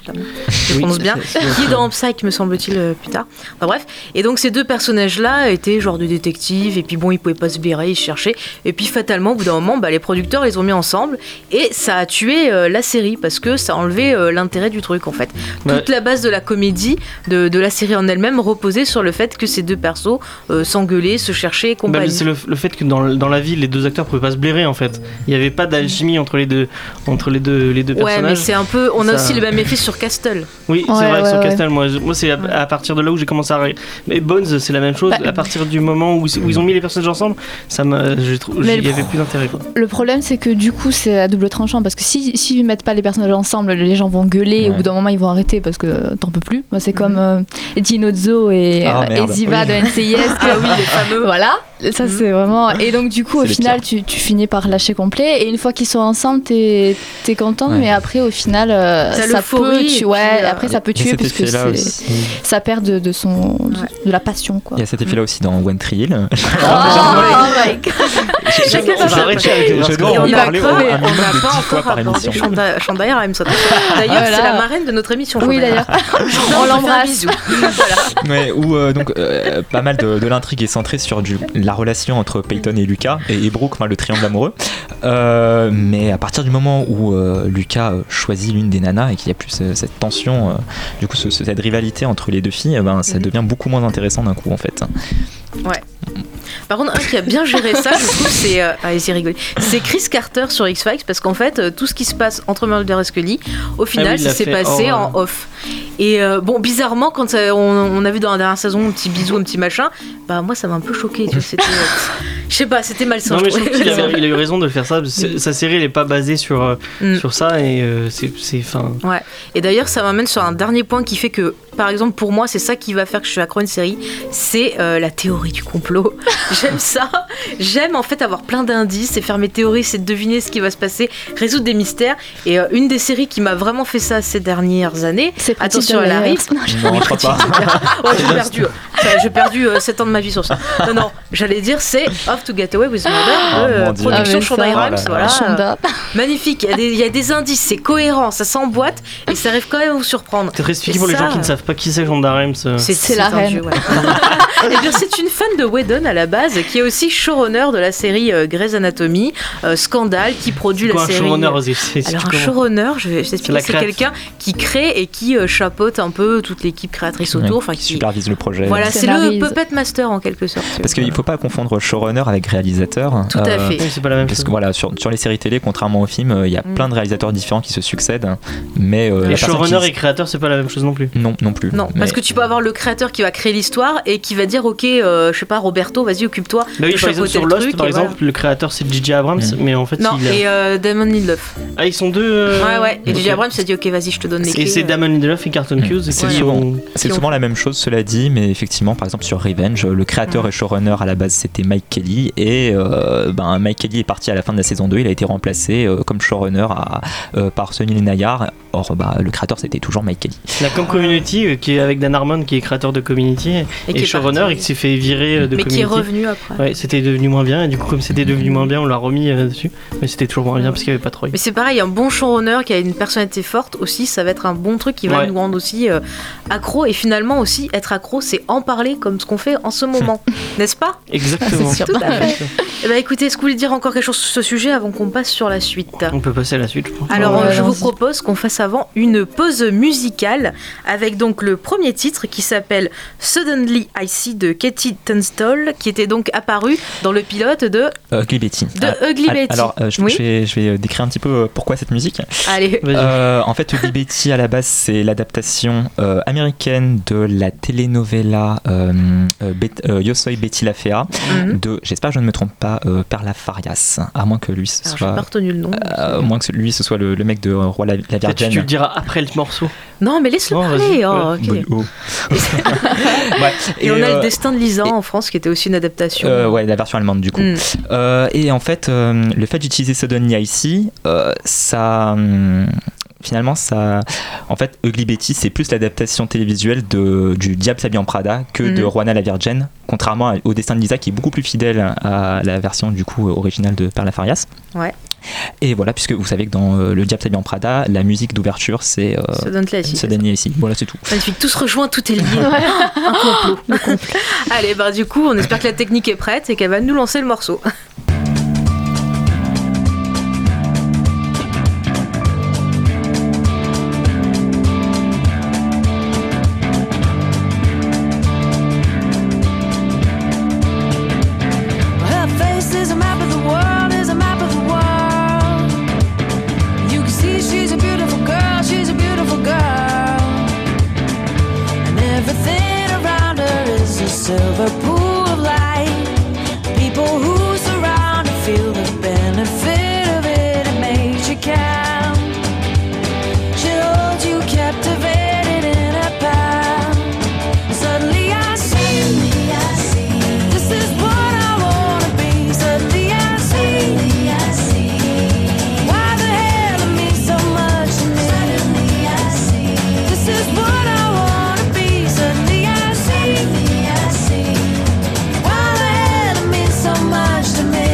Speaker 2: Je
Speaker 1: Oui,
Speaker 2: pense bien,
Speaker 1: c'est- c'est-
Speaker 2: qui est dans Psych, me semble-t-il, euh, plus tard. Enfin bref, et donc ces deux personnages-là étaient genre de détectives, et puis bon, ils pouvaient pas se blairer, ils se cherchaient, et puis fatalement, au bout d'un moment, bah, les producteurs les ont mis ensemble, et ça a tué euh, la série, parce que ça a enlevé euh, l'intérêt du truc, en fait.
Speaker 1: Ouais.
Speaker 2: Toute la base de la comédie, de, de la série en elle-même, reposait sur le fait que ces deux persos euh, s'engueulaient, se cherchaient, et
Speaker 1: Bah,
Speaker 2: compagnie.
Speaker 1: c'est le, le fait que dans, dans la vie, les deux acteurs pouvaient pas se blairer en fait. Il y avait pas d'alchimie entre les deux, entre les deux, les deux
Speaker 2: Ouais, mais
Speaker 1: personnages.
Speaker 2: c'est un peu. On a
Speaker 1: Ça-
Speaker 2: aussi le même effet sur Castle.
Speaker 1: Oui, c'est
Speaker 3: Ouais,
Speaker 1: vrai,
Speaker 3: ouais,
Speaker 1: sur
Speaker 3: ouais.
Speaker 1: Castle, moi, je- moi c'est à, à partir de là où j'ai commencé à. ré- Mais Bones, c'est la même chose.
Speaker 3: Bah,
Speaker 1: à partir du moment où, où ils ont mis les personnages ensemble, ça m'a, je trouve,
Speaker 3: Mais
Speaker 1: il y
Speaker 3: le
Speaker 1: avait
Speaker 3: pro-
Speaker 1: plus d'intérêt. Quoi.
Speaker 3: Le problème, c'est que du coup, c'est à double tranchant parce que si si ils mettent pas les personnages ensemble, les gens vont gueuler. Et au
Speaker 4: Ouais.
Speaker 3: bout d'un moment, ils vont arrêter parce que t'en peux plus. Moi, c'est comme euh, Dinozzo et,
Speaker 4: Ah,
Speaker 3: euh, et
Speaker 4: merde.
Speaker 3: Ziva
Speaker 4: Oui.
Speaker 3: de N C I S.
Speaker 2: Ah oui, les fameux.
Speaker 3: Voilà, ça
Speaker 2: Mhm.
Speaker 3: c'est vraiment. Et donc, du coup, au
Speaker 4: C'est les
Speaker 3: final, tu, tu finis par lâcher complet. Et une fois qu'ils sont ensemble, t'es es content.
Speaker 4: Ouais.
Speaker 3: Mais après, au final, euh,
Speaker 2: T'as
Speaker 3: ça
Speaker 2: l'euphorie,
Speaker 3: peut.
Speaker 2: et
Speaker 3: Tu,
Speaker 2: puis,
Speaker 3: ouais,
Speaker 2: euh,
Speaker 3: après, ça peut
Speaker 4: Il y a
Speaker 3: tuer
Speaker 4: cet
Speaker 3: parce que
Speaker 4: effet-là
Speaker 3: c'est-
Speaker 4: aussi.
Speaker 3: ça perd de, de son de,
Speaker 2: Ouais.
Speaker 3: de la passion, quoi.
Speaker 4: Il y a cet effet-là aussi dans One Tree Hill.
Speaker 3: Oh, my God.
Speaker 2: Chacun
Speaker 1: On va
Speaker 2: sa
Speaker 1: arrêter avec les
Speaker 4: Je dois
Speaker 2: Et
Speaker 4: en
Speaker 2: on a
Speaker 4: parler au
Speaker 2: crevé,
Speaker 4: un
Speaker 2: on
Speaker 4: minimum
Speaker 2: n'a
Speaker 4: de
Speaker 2: pas
Speaker 4: dix fois
Speaker 2: encore
Speaker 4: par
Speaker 2: abordé
Speaker 4: émission.
Speaker 2: Chanda- Chandaïa Ramsot. D'ailleurs,
Speaker 3: Voilà.
Speaker 2: c'est la marraine de notre émission.
Speaker 3: Oui,
Speaker 2: Chandaïa.
Speaker 3: d'ailleurs.
Speaker 2: On
Speaker 3: On
Speaker 2: peut faire un
Speaker 3: l'embrasse.
Speaker 2: bisou. Voilà.
Speaker 4: Ouais, où euh, donc euh, pas mal de, de l'intrigue est centrée sur du, la relation entre Peyton et Lucas et, et Brooke, enfin, le triangle amoureux. Euh, mais à partir du moment où euh, Lucas euh, choisit l'une des nanas et qu'il y a plus euh, cette tension, euh, du coup ce- ce- cette rivalité entre les deux filles, eh ben, ça
Speaker 2: Mhm.
Speaker 4: devient beaucoup moins intéressant d'un coup en fait.
Speaker 2: Par contre, un qui a bien géré ça, je trouve, c'est. Euh, allez-y, rigolez. C'est Chris Carter sur X-Files, parce qu'en fait, euh, tout ce qui se passe entre Mulder et Scully, au final,
Speaker 1: Ah oui, il
Speaker 2: ça
Speaker 1: l'a
Speaker 2: s'est
Speaker 1: fait
Speaker 2: passé
Speaker 1: hors,
Speaker 2: en off. Et euh, bon, bizarrement, quand ça- on, on a vu dans la dernière saison un petit bisou, un petit machin, bah moi, ça m'a un peu choqué. Tu vois, c'était. euh, je sais pas, c'était malsain.
Speaker 1: Non, mais je
Speaker 2: je
Speaker 1: trouve
Speaker 2: trouvais.
Speaker 1: qu'il a, il a eu raison de faire ça. parce que Sa série, elle est pas basée sur, euh,
Speaker 2: Mm.
Speaker 1: sur ça et euh, c'est, c'est, fin.
Speaker 2: Ouais. Et d'ailleurs, ça m'amène sur un dernier point qui fait que, par exemple, pour moi, c'est ça qui va faire que je suis accro à une série, c'est euh, la théorie du complot. J'aime ça. J'aime en fait avoir plein d'indices et faire mes théories, c'est de deviner ce qui va se passer, résoudre des mystères. Et euh, une des séries qui m'a vraiment fait ça ces dernières années.
Speaker 3: C'est Pretty
Speaker 2: Attention, elle
Speaker 3: Liars.
Speaker 2: arrive.
Speaker 4: Non, je crois pas.
Speaker 2: Ouais, j'ai perdu, euh, j'ai perdu euh, sept ans de ma vie sur ça. Non, non, j'allais dire c'est Off to Get Away with Murder
Speaker 4: Oh,
Speaker 2: de euh,
Speaker 4: mon Dieu.
Speaker 2: production
Speaker 3: Ah, mais
Speaker 2: Shonda
Speaker 3: ça.
Speaker 2: Rhimes.
Speaker 4: Oh là là.
Speaker 2: Voilà.
Speaker 3: Shonda.
Speaker 2: Magnifique, il y, a des, il y a des indices, c'est cohérent, ça s'emboîte et ça arrive quand même à vous surprendre.
Speaker 1: Peut-être expliquer
Speaker 2: Et
Speaker 1: pour les
Speaker 2: ça,
Speaker 1: gens qui ne savent pas qui c'est Shonda Rhimes. euh.
Speaker 3: C'est la
Speaker 2: un
Speaker 3: reine.
Speaker 2: dieu, ouais. Eh bien, c'est une fan de Whedon à la base, qui est aussi showrunner de la série euh, Grey's Anatomy, euh, Scandale, qui produit
Speaker 1: C'est quoi
Speaker 2: la
Speaker 1: un
Speaker 2: série.
Speaker 1: showrunner aussi c'est, c'est
Speaker 2: Alors un
Speaker 1: comment
Speaker 2: showrunner, je vais je vais
Speaker 1: C'est la
Speaker 2: t'expliquer, c'est
Speaker 1: créate.
Speaker 2: quelqu'un qui crée et qui euh, chapeaute un peu toute l'équipe créatrice autour.
Speaker 4: Ouais,
Speaker 2: Enfin,
Speaker 4: qui
Speaker 2: qui
Speaker 4: supervise le projet.
Speaker 2: voilà, c'est
Speaker 3: Scénarise.
Speaker 2: le puppet master en quelque sorte.
Speaker 4: Parce qu'il ne faut pas confondre showrunner avec réalisateur.
Speaker 2: Tout à
Speaker 4: Euh,
Speaker 2: fait.
Speaker 1: Oui, c'est pas la même
Speaker 4: Parce
Speaker 1: chose.
Speaker 4: que voilà, sur, sur les séries télé, contrairement aux films, euh, il y a
Speaker 2: Mm.
Speaker 4: plein de réalisateurs différents qui se succèdent, mais euh,
Speaker 1: Les
Speaker 4: la personne
Speaker 1: showrunners
Speaker 4: qui-
Speaker 1: et créateurs, c'est pas la même chose non plus.
Speaker 4: non, non plus.
Speaker 2: Non,
Speaker 4: Mais-
Speaker 2: parce que tu peux avoir le créateur qui va créer l'histoire et qui va dire ok, euh, je sais pas, Roberto, vas-y, occupe-toi.
Speaker 1: Bah oui,
Speaker 2: de
Speaker 1: par exemple,
Speaker 2: chapeauter
Speaker 1: sur
Speaker 2: le
Speaker 1: Lost,
Speaker 2: truc,
Speaker 1: par
Speaker 2: et
Speaker 1: exemple,
Speaker 2: voilà.
Speaker 1: le créateur c'est J J Abrams,
Speaker 4: Mm.
Speaker 1: mais en fait,
Speaker 2: Non,
Speaker 1: il a...
Speaker 2: et euh, Damon Lindelof.
Speaker 1: Ah, ils sont deux. euh,
Speaker 2: Ouais, ouais. Et J J
Speaker 1: ok.
Speaker 2: Abrams s'est dit ok, vas-y, je te donne les clés.
Speaker 1: Et c'est
Speaker 2: euh.
Speaker 1: Damon Lindelof et Carlton Cuse
Speaker 4: C'est
Speaker 1: qui
Speaker 4: souvent-
Speaker 1: ont.
Speaker 4: C'est
Speaker 2: qui ont-
Speaker 4: souvent la même chose, cela dit, mais effectivement, par exemple sur Revenge, le créateur
Speaker 2: Mm.
Speaker 4: et showrunner à la base c'était Mike Kelly, et euh, ben, Mike Kelly est parti à la fin de la saison deux, il a été remplacé euh, comme showrunner à, euh, par Sunil Nayar. Or, bah, le créateur c'était toujours Mike Kelly.
Speaker 1: La Com Community, euh, qui est avec Dan Harmon, qui est créateur de Community,
Speaker 2: Et
Speaker 1: et,
Speaker 2: qui est
Speaker 1: showrunner,
Speaker 2: parti.
Speaker 1: et qui s'est fait virer euh, de
Speaker 2: Mais qui
Speaker 1: Community.
Speaker 2: est revenu après.
Speaker 1: Ouais, c'était devenu moins bien, et du coup, comme c'était devenu moins bien, on l'a remis euh, dessus. Mais c'était toujours moins bien parce qu'il n'y avait pas Troy.
Speaker 2: Mais c'est pareil, un bon showrunner qui a une personnalité forte aussi, ça va être un bon truc qui va
Speaker 1: Ouais.
Speaker 2: nous rendre aussi euh, accro. Et finalement aussi, être accro, c'est en parler comme ce qu'on fait en ce moment, n'est-ce pas?
Speaker 1: Exactement.
Speaker 3: C'est sûr.
Speaker 2: Tout à fait. Eh ben écoutez, est-ce que vous voulez dire encore quelque chose sur ce sujet avant qu'on passe sur la suite?
Speaker 1: On peut passer à la suite, je pense.
Speaker 2: Alors,
Speaker 3: Ouais,
Speaker 2: euh, je vous
Speaker 3: allons-y.
Speaker 2: propose qu'on fasse avant une pause musicale avec donc le premier titre qui s'appelle Suddenly I See partie de Katie Tunstall, qui était donc apparue dans le pilote de
Speaker 4: Ugly Betty.
Speaker 2: De
Speaker 4: Ah,
Speaker 2: Ugly Betty.
Speaker 4: Alors, euh, je,
Speaker 2: Oui.
Speaker 4: je, vais, je vais décrire un petit peu euh, pourquoi cette musique.
Speaker 2: Allez.
Speaker 4: Euh, en fait, Ugly Betty, à la base, c'est l'adaptation euh, américaine de la telenovela euh, euh, Bet- euh, Yo soy Betty la Fea,
Speaker 2: Mhm.
Speaker 4: de, j'espère que je ne me trompe pas, euh, Perla Farias, à moins que lui ce
Speaker 2: Alors, j'ai
Speaker 4: soit...
Speaker 2: pas retenu le nom.
Speaker 4: euh, à moins que lui ce soit le, le mec de Roi la, la
Speaker 1: Peut-être
Speaker 4: Virgin.
Speaker 1: tu le diras après le morceau.
Speaker 2: Non, mais laisse-le
Speaker 1: Non,
Speaker 2: parler.
Speaker 1: vas-y.
Speaker 2: Oh,
Speaker 1: Ouais.
Speaker 2: ok.
Speaker 4: Bon, oh. Ouais.
Speaker 2: Et, on a
Speaker 4: euh,
Speaker 2: le destin de Lisa
Speaker 4: et-
Speaker 2: en France, qui était aussi une adaptation.
Speaker 4: Euh, ouais, la version allemande du coup.
Speaker 2: Mm.
Speaker 4: Euh, et en fait, euh, le fait d'utiliser Sodonia ici, euh, ça. hum, Finalement, ça. En fait, Ugly Betty, c'est plus l'adaptation télévisuelle de, du Diable s'habille en Prada que de
Speaker 2: Mhm.
Speaker 4: Juana la Virgin, contrairement à- au destin de Lisa qui est beaucoup plus fidèle à la version du coup originale de Perla Farias.
Speaker 2: Ouais.
Speaker 4: Et voilà, puisque vous savez que dans euh, le Diable s'habille en Prada, la musique d'ouverture c'est. Euh,
Speaker 2: Sodonia ici.
Speaker 4: Sodonia ici. Voilà, c'est tout.
Speaker 2: Magnifique, tout se rejoint, tout est lié. Un complot. un complot. Allez, bah du coup, on espère que la technique est prête et qu'elle va nous lancer le morceau.
Speaker 5: Her face is a map of the world, is a map of the world. You can see she's a beautiful girl, she's a beautiful girl. And everything around her is a silver pool of light. People who surround her feel the benefit of it, it makes you count. She holds you captivated in her palm. Suddenly I see, this is what I wanna be. Suddenly I see, why the hell it means so much to me. Suddenly I see, this is what I wanna be. Suddenly I see, why the hell it means so much to me.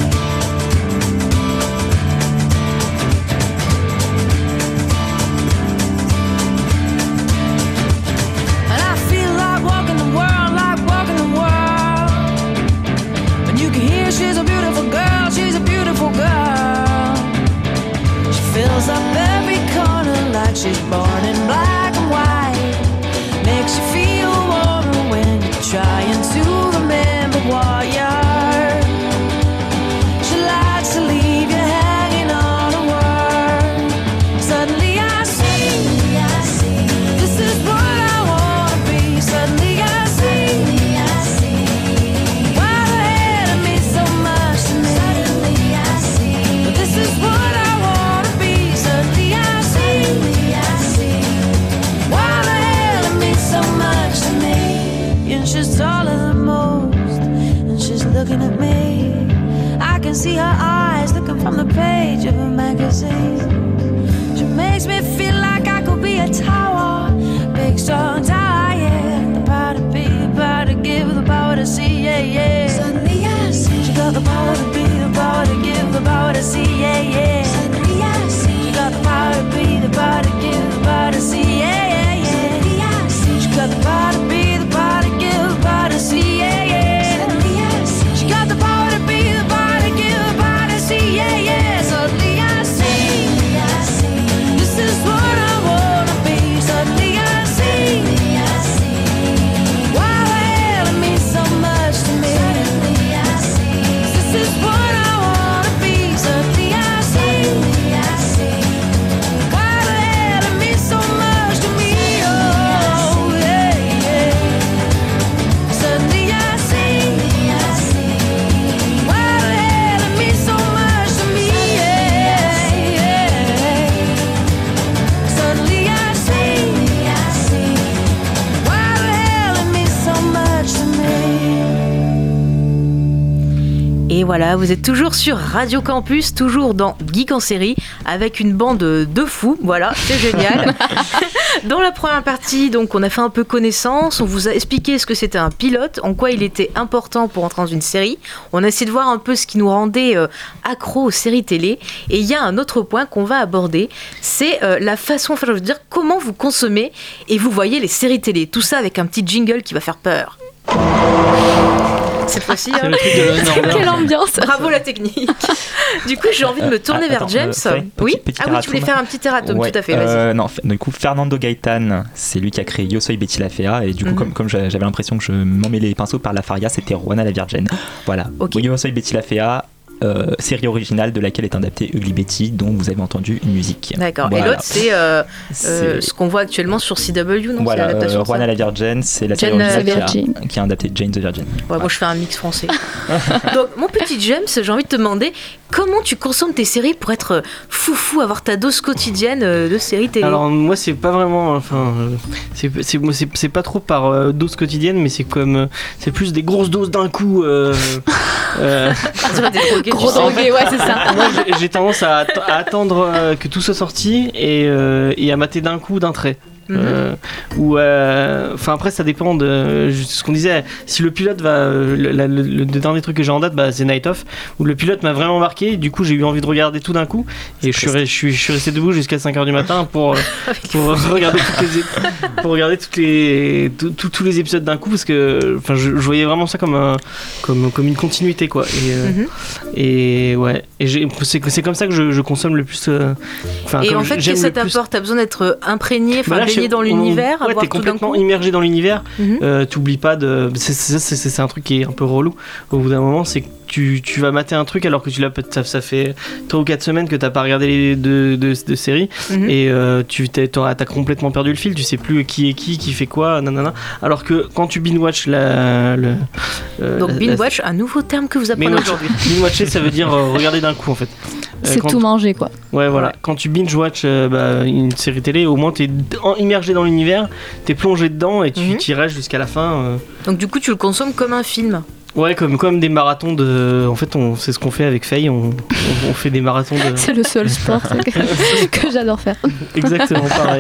Speaker 5: And I feel like walking the world, like walking the world. And you can hear she's a beautiful girl, she's a beautiful girl. She fills up every corner like she's born in black and white. Makes you feel warmer when you're trying to remember what you heard. She likes to leave you hanging on a word. Suddenly I see, this is what I wanna be. Suddenly I see, why the hell it means so much to me. Suddenly I see, this is what I wanna be. Suddenly I see, why the hell it means so much to me. And she's taller than most, and she's looking at me. I can see her eyes looking from the page of a magazine. She makes me feel like I could be a tower, big strong tower, yeah. The power to be, the power to give, the power to see, yeah, yeah. Suddenly I see, she got the power to be, the power to give, the power to see, yeah, yeah. Suddenly I see, she got the power to be, the power to give, the power to see, yeah, yeah, yeah. Suddenly I see, she got the power to be, the power to give, the power to see, yeah, yeah. Suddenly I see, she got the power to be, the power to give, the power to see, yeah, yeah. Suddenly I see, this is what I wanna be. Suddenly I see, why the hell it means so much to me. This is what I wanna be. Suddenly I see, why the hell it means so much to me. Oh yeah, yeah. Suddenly I see, why the hell it means so much to me. Yeah, yeah. Suddenly I see, why the hell it means so much to me.
Speaker 2: Et voilà, vous êtes toujours sur Radio Campus, toujours dans Geek en série, avec une bande de fous. Voilà, c'est génial. Dans la première partie, donc, on a fait un peu connaissance, on vous a expliqué ce que c'était un pilote, en quoi il était important pour entrer dans une série. On a essayé de voir un peu ce qui nous rendait euh, accro aux séries télé. Et il y a un autre point qu'on va aborder, c'est euh, la façon, enfin, je veux dire, comment vous consommez et vous voyez les séries télé. Tout ça avec un petit jingle qui va faire peur. cette fois-ci.
Speaker 1: C'est
Speaker 2: hein.
Speaker 1: le truc de Law and Order.
Speaker 3: Quelle ambiance.
Speaker 2: Bravo la technique. Du coup, j'ai envie de me tourner
Speaker 4: Euh,
Speaker 2: vers
Speaker 4: attends,
Speaker 2: James.
Speaker 4: euh, Faye, petit-
Speaker 2: oui.
Speaker 4: petit
Speaker 2: Ah oui, tu voulais
Speaker 4: erratum.
Speaker 2: faire un petit erratum,
Speaker 4: Ouais,
Speaker 2: tout à fait. Vas-y.
Speaker 4: euh, non, f- du coup, Fernando Gaitán, c'est lui qui a créé Yo Soy Betty la Fea, et du coup,
Speaker 2: Mhm.
Speaker 4: comme, comme j'a- j'avais l'impression que je m'emmêlais les pinceaux par la Faria, c'était Juana la Virgin. Voilà.
Speaker 2: Ok.
Speaker 4: Yo Soy Betty la Fea, euh, série originale de laquelle est adaptée Ugly Betty, dont vous avez entendu une musique.
Speaker 2: D'accord.
Speaker 4: Voilà.
Speaker 2: Et l'autre, c'est euh, euh,
Speaker 4: C'est-
Speaker 2: ce qu'on voit actuellement sur C W, non? C'est
Speaker 4: Voilà,
Speaker 2: l'adaptation
Speaker 4: euh,
Speaker 2: de ça
Speaker 4: Juana la Virgin, c'est la série
Speaker 2: Jane,
Speaker 4: originale
Speaker 3: euh,
Speaker 4: qui a,
Speaker 3: Virgin.
Speaker 4: qui a adapté Jane the Virgin.
Speaker 2: Ouais, moi, je fais un mix français. Donc, mon petit James, j'ai envie de te demander comment tu consommes tes séries pour être foufou, avoir ta dose quotidienne euh, de séries télé.
Speaker 1: Alors moi c'est pas vraiment, enfin euh, c'est c'est moi, c'est c'est pas trop par euh, dose quotidienne, mais c'est comme euh, c'est plus des grosses doses d'un coup. euh, euh,
Speaker 2: On dirait des drogués,
Speaker 3: Gros
Speaker 2: tu sais.
Speaker 3: drogué, ouais, c'est ça.
Speaker 1: moi j'ai- j'ai tendance à, att- à attendre euh, que tout soit sorti et, euh, et à mater d'un coup d'un trait.
Speaker 2: Mhm.
Speaker 1: Euh, ou euh, enfin après ça dépend de ce qu'on disait. Si le pilote va, euh, le, la- le- le dernier truc que j'ai en date, bah, c'est Night Of, où le pilote m'a vraiment marqué. Et du coup j'ai eu envie de regarder tout d'un coup et je suis, re- je suis je suis resté debout jusqu'à cinq heures du matin pour euh, pour regarder toutes les ép- pour regarder toutes les tout- tout- tous les épisodes d'un coup, parce que enfin je, je voyais vraiment ça comme un comme comme une continuité quoi. Et euh,
Speaker 2: Mhm.
Speaker 1: et ouais, et j'ai- c'est c'est comme ça que je, je consomme le plus. euh, Enfin,
Speaker 2: Et
Speaker 1: comme
Speaker 2: en fait,
Speaker 1: j'aime
Speaker 2: qu'est-ce que
Speaker 1: le
Speaker 2: ça
Speaker 1: plus-
Speaker 2: t'apporte? T'as besoin d'être imprégné, enfin
Speaker 1: Bah là,
Speaker 2: baigné
Speaker 1: je-
Speaker 2: dans
Speaker 1: on-
Speaker 2: l'univers,
Speaker 1: Ouais,
Speaker 2: avoir
Speaker 1: t'es
Speaker 2: tout d'un
Speaker 1: complètement
Speaker 2: coup.
Speaker 1: immergé dans l'univers.
Speaker 2: Mhm.
Speaker 1: Euh, T'oublies pas de. C'est c'est- c'est- c'est un truc qui est un peu relou. Au bout d'un moment, c'est que tu, tu vas mater un truc alors que tu l'as peut- ça, ça fait trois ou quatre semaines que t'as pas regardé les deux de, de séries
Speaker 2: Mhm.
Speaker 1: et euh, tu t'es- t'auras- t'as complètement perdu le fil. Tu sais plus qui est qui, qui fait quoi, nanana. Alors que quand tu binge-watch la. Le, euh,
Speaker 2: Donc,
Speaker 1: la-
Speaker 2: binge watch, un nouveau terme que vous apprenez
Speaker 1: Binge-
Speaker 2: aujourd'hui.
Speaker 1: binge-watcher, ça veut dire euh, regarder d'un coup en fait. Euh,
Speaker 3: C'est
Speaker 1: quand-
Speaker 3: tout manger, quoi.
Speaker 1: Ouais, voilà.
Speaker 2: Ouais.
Speaker 1: Quand tu binge-watch euh, bah, une série télé, au moins t'es d- en- immergé dans l'univers, t'es plongé dedans et tu
Speaker 2: Mhm.
Speaker 1: t'y restes jusqu'à la fin. euh.
Speaker 2: Donc, du coup, tu le consommes comme un film.
Speaker 1: Ouais, comme, comme des marathons de. En fait, on, c'est ce qu'on fait avec Faye, on, on, on fait des marathons de.
Speaker 3: C'est le seul sport c'est que, que j'adore faire.
Speaker 1: Exactement pareil.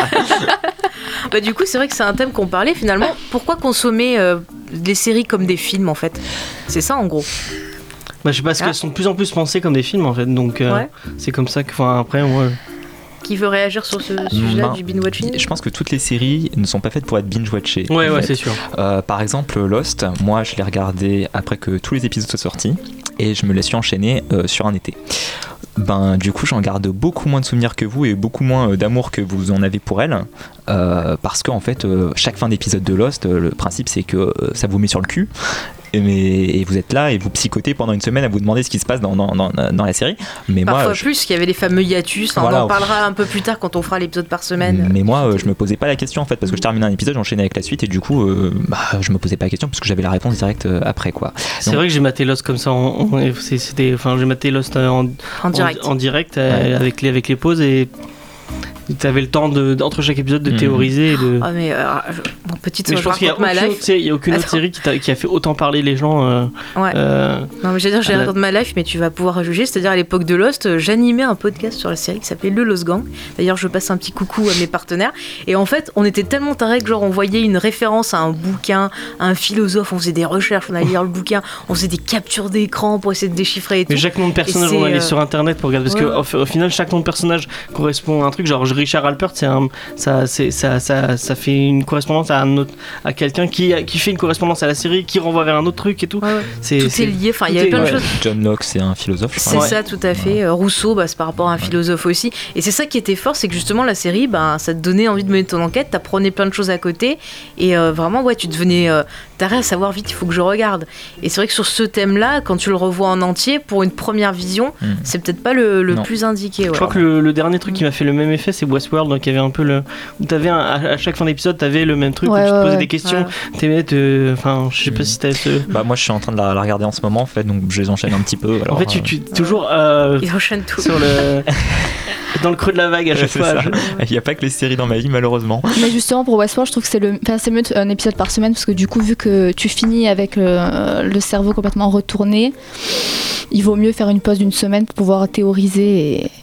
Speaker 2: Bah, du coup, c'est vrai que c'est un thème qu'on parlait finalement. Pourquoi consommer euh, des séries comme des films en fait? C'est ça en gros.
Speaker 1: Bah, je sais pas, parce
Speaker 2: Ah.
Speaker 1: qu'elles sont de plus en plus pensées comme des films en fait, donc euh,
Speaker 2: Ouais.
Speaker 1: c'est comme ça que. Enfin, après, moi.
Speaker 2: Qui veut réagir sur ce sujet-là
Speaker 4: Ben,
Speaker 2: du binge-watching?
Speaker 4: Je pense que toutes les séries ne sont pas faites pour être binge-watchées.
Speaker 1: Ouais,
Speaker 4: en
Speaker 1: ouais,
Speaker 4: fait.
Speaker 1: c'est sûr.
Speaker 4: Euh, par exemple, Lost, moi je l'ai regardé après que tous les épisodes soient sortis et je me les suis enchaîné euh, sur un été. Ben, du coup, j'en garde beaucoup moins de souvenirs que vous et beaucoup moins euh, d'amour que vous en avez pour elle. Euh, parce qu'en fait, euh, chaque fin d'épisode de Lost, euh, le principe c'est que euh, ça vous met sur le cul. Et, mais, et vous êtes là et vous psychotez pendant une semaine à vous demander ce qui se passe dans, dans, dans, dans la série. Mais
Speaker 2: Parfois
Speaker 4: moi, je-
Speaker 2: plus, qu'il y avait les fameux hiatus. Enfin,
Speaker 4: Voilà.
Speaker 2: on en parlera un peu plus tard quand on fera l'épisode par semaine.
Speaker 4: Mais moi, euh, je me posais pas la question en fait, parce que je terminais un épisode, j'enchaînais avec la suite, et du coup, euh, bah, je me posais pas la question parce que j'avais la réponse directe euh, après quoi.
Speaker 1: C'est
Speaker 4: Donc-
Speaker 1: vrai que j'ai maté Lost comme ça. En, en- c'est- c'était, enfin, j'ai maté Lost en,
Speaker 2: En direct.
Speaker 1: en, en direct euh, avec, les, avec les pauses et. T'avais le temps de, entre chaque épisode de
Speaker 4: Mhm.
Speaker 1: théoriser et de.
Speaker 2: Ah, mais euh, je- bon, petite,
Speaker 1: Mais
Speaker 2: je,
Speaker 1: je pense qu'il y a
Speaker 2: raconte ma
Speaker 1: aucune,
Speaker 2: life.
Speaker 1: autre, sé- il y a aucune autre
Speaker 2: Attends.
Speaker 1: série qui, t'a- qui a fait autant parler les gens. euh,
Speaker 2: Ouais.
Speaker 1: euh,
Speaker 2: Non, mais j'allais dire, je
Speaker 1: Ah,
Speaker 2: raconte ma life, mais tu vas pouvoir juger. C'est-à-dire, à l'époque de Lost, euh, j'animais un podcast sur la série qui s'appelait Le Lost Gang. D'ailleurs, je passe un petit coucou à mes partenaires. Et en fait, on était tellement tarés que, genre, on voyait une référence à un bouquin, à un philosophe, on faisait des recherches, on allait lire le bouquin, on faisait des captures d'écran pour essayer de déchiffrer et tout.
Speaker 1: Mais chaque nom de personnage,
Speaker 2: Et
Speaker 1: on
Speaker 2: c'est,
Speaker 1: allait
Speaker 2: euh,
Speaker 1: sur internet pour regarder. Parce
Speaker 2: ouais.
Speaker 1: qu'au au final, chaque nom de personnage correspond à un truc. Genre, Richard Alpert, c'est un, ça, c'est, ça, ça, ça fait une correspondance à, un autre, à quelqu'un qui, qui fait une correspondance à la série, qui renvoie vers un autre truc et tout.
Speaker 2: Ouais, ouais.
Speaker 1: C'est,
Speaker 2: Tout
Speaker 1: c'est-
Speaker 2: est lié, enfin, il y
Speaker 1: tout
Speaker 2: avait
Speaker 1: est-
Speaker 2: plein de
Speaker 1: ouais.
Speaker 2: choses.
Speaker 4: John Locke, c'est un philosophe, je
Speaker 2: C'est
Speaker 4: crois.
Speaker 2: ça, tout à fait. Euh, Rousseau, bah, c'est par rapport à un philosophe aussi. Et c'est ça qui était fort, c'est que justement, la série, bah, ça te donnait envie de mener ton enquête, t'apprenais plein de choses à côté. Et euh, vraiment, ouais, tu devenais. Euh, T'arrêtes à savoir vite, il faut que je regarde. Et c'est vrai que sur ce thème-là, quand tu le revois en entier, pour une première vision,
Speaker 4: Mm.
Speaker 2: c'est peut-être pas le, le
Speaker 4: Non.
Speaker 2: plus indiqué. Ouais.
Speaker 1: Je crois que le, le dernier truc qui m'a fait le même effet, c'est Westworld, donc il y avait un peu le. Où t'avais un, à, à chaque fin d'épisode, t'avais le même truc,
Speaker 3: Ouais,
Speaker 1: où tu te
Speaker 3: ouais,
Speaker 1: posais
Speaker 3: ouais.
Speaker 1: des questions,
Speaker 2: Ouais.
Speaker 1: t'aimais, te- enfin, je sais pas
Speaker 4: Mm.
Speaker 1: si t'avais ce.
Speaker 4: Bah moi je suis en train de la, la regarder en ce moment en fait, donc je les enchaîne un petit peu. Alors,
Speaker 1: En fait, tu,
Speaker 4: euh,
Speaker 1: tu toujours euh,
Speaker 2: Ils enchaînent tout.
Speaker 1: sur le. Dans le creux de la vague à chaque
Speaker 4: c'est
Speaker 1: fois.
Speaker 4: ça.
Speaker 1: je-
Speaker 4: Il n'y a pas que les séries dans ma vie malheureusement.
Speaker 3: Mais justement pour Westworld, je trouve que c'est le, enfin, c'est mieux un épisode par semaine parce que du coup vu que tu finis avec le, le cerveau complètement retourné, il vaut mieux faire une pause d'une semaine pour pouvoir théoriser et,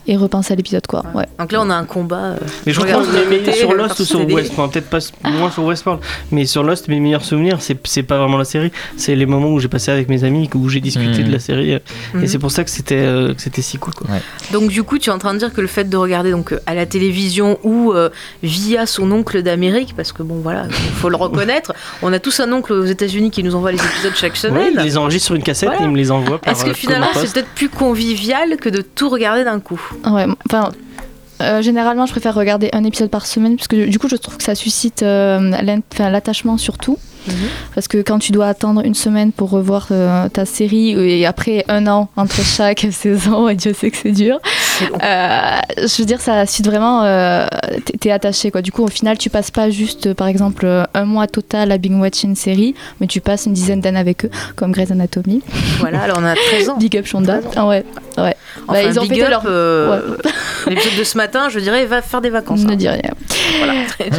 Speaker 3: et repenser à l'épisode quoi. Ouais.
Speaker 2: Donc là on a un combat. Euh,
Speaker 1: mais je crois mais, mais sur Lost ou sur Westworld, peut-être pas moins sur Westworld, mais sur Lost mes meilleurs souvenirs c'est, c'est pas vraiment la série, c'est les moments où j'ai passé avec mes amis, où j'ai discuté mmh. de la série mmh. et c'est pour ça que c'était, euh, que c'était si cool quoi.
Speaker 2: Ouais. Donc du coup tu es en train de dire que le fait de regarder donc, à la télévision ou euh, via son oncle d'Amérique, parce que bon voilà, il faut le reconnaître, on a tous un oncle aux États-Unis qui nous envoie les épisodes chaque semaine.
Speaker 1: Ouais, il les enregistre sur une cassette voilà. et il me les envoie par.
Speaker 2: Est-ce que finalement c'est peut-être plus convivial que de tout regarder d'un coup?
Speaker 3: Ouais, enfin. Euh, généralement, je préfère regarder un épisode par semaine parce que du coup, je trouve que ça suscite euh, l'attachement surtout. Mmh. Parce que quand tu dois attendre une semaine pour revoir euh, ta série et après un an entre chaque saison, et Dieu sait que c'est dur, euh, je veux dire, ça suscite vraiment. Euh, t'es, t'es attaché quoi. Du coup, au final, tu passes pas juste, par exemple, un mois total à binge-watch une série, mais tu passes une dizaine d'années avec eux, comme Grey's Anatomy.
Speaker 2: Voilà, alors on a treize ans.
Speaker 3: Big up Shonda. Ah ouais, ouais.
Speaker 2: Enfin, bah, ils ont big up, leur. Euh, ouais. L'épisode de ce matin, je dirais, va faire des vacances.
Speaker 3: Ne
Speaker 2: hein.
Speaker 3: dis rien.
Speaker 2: Voilà.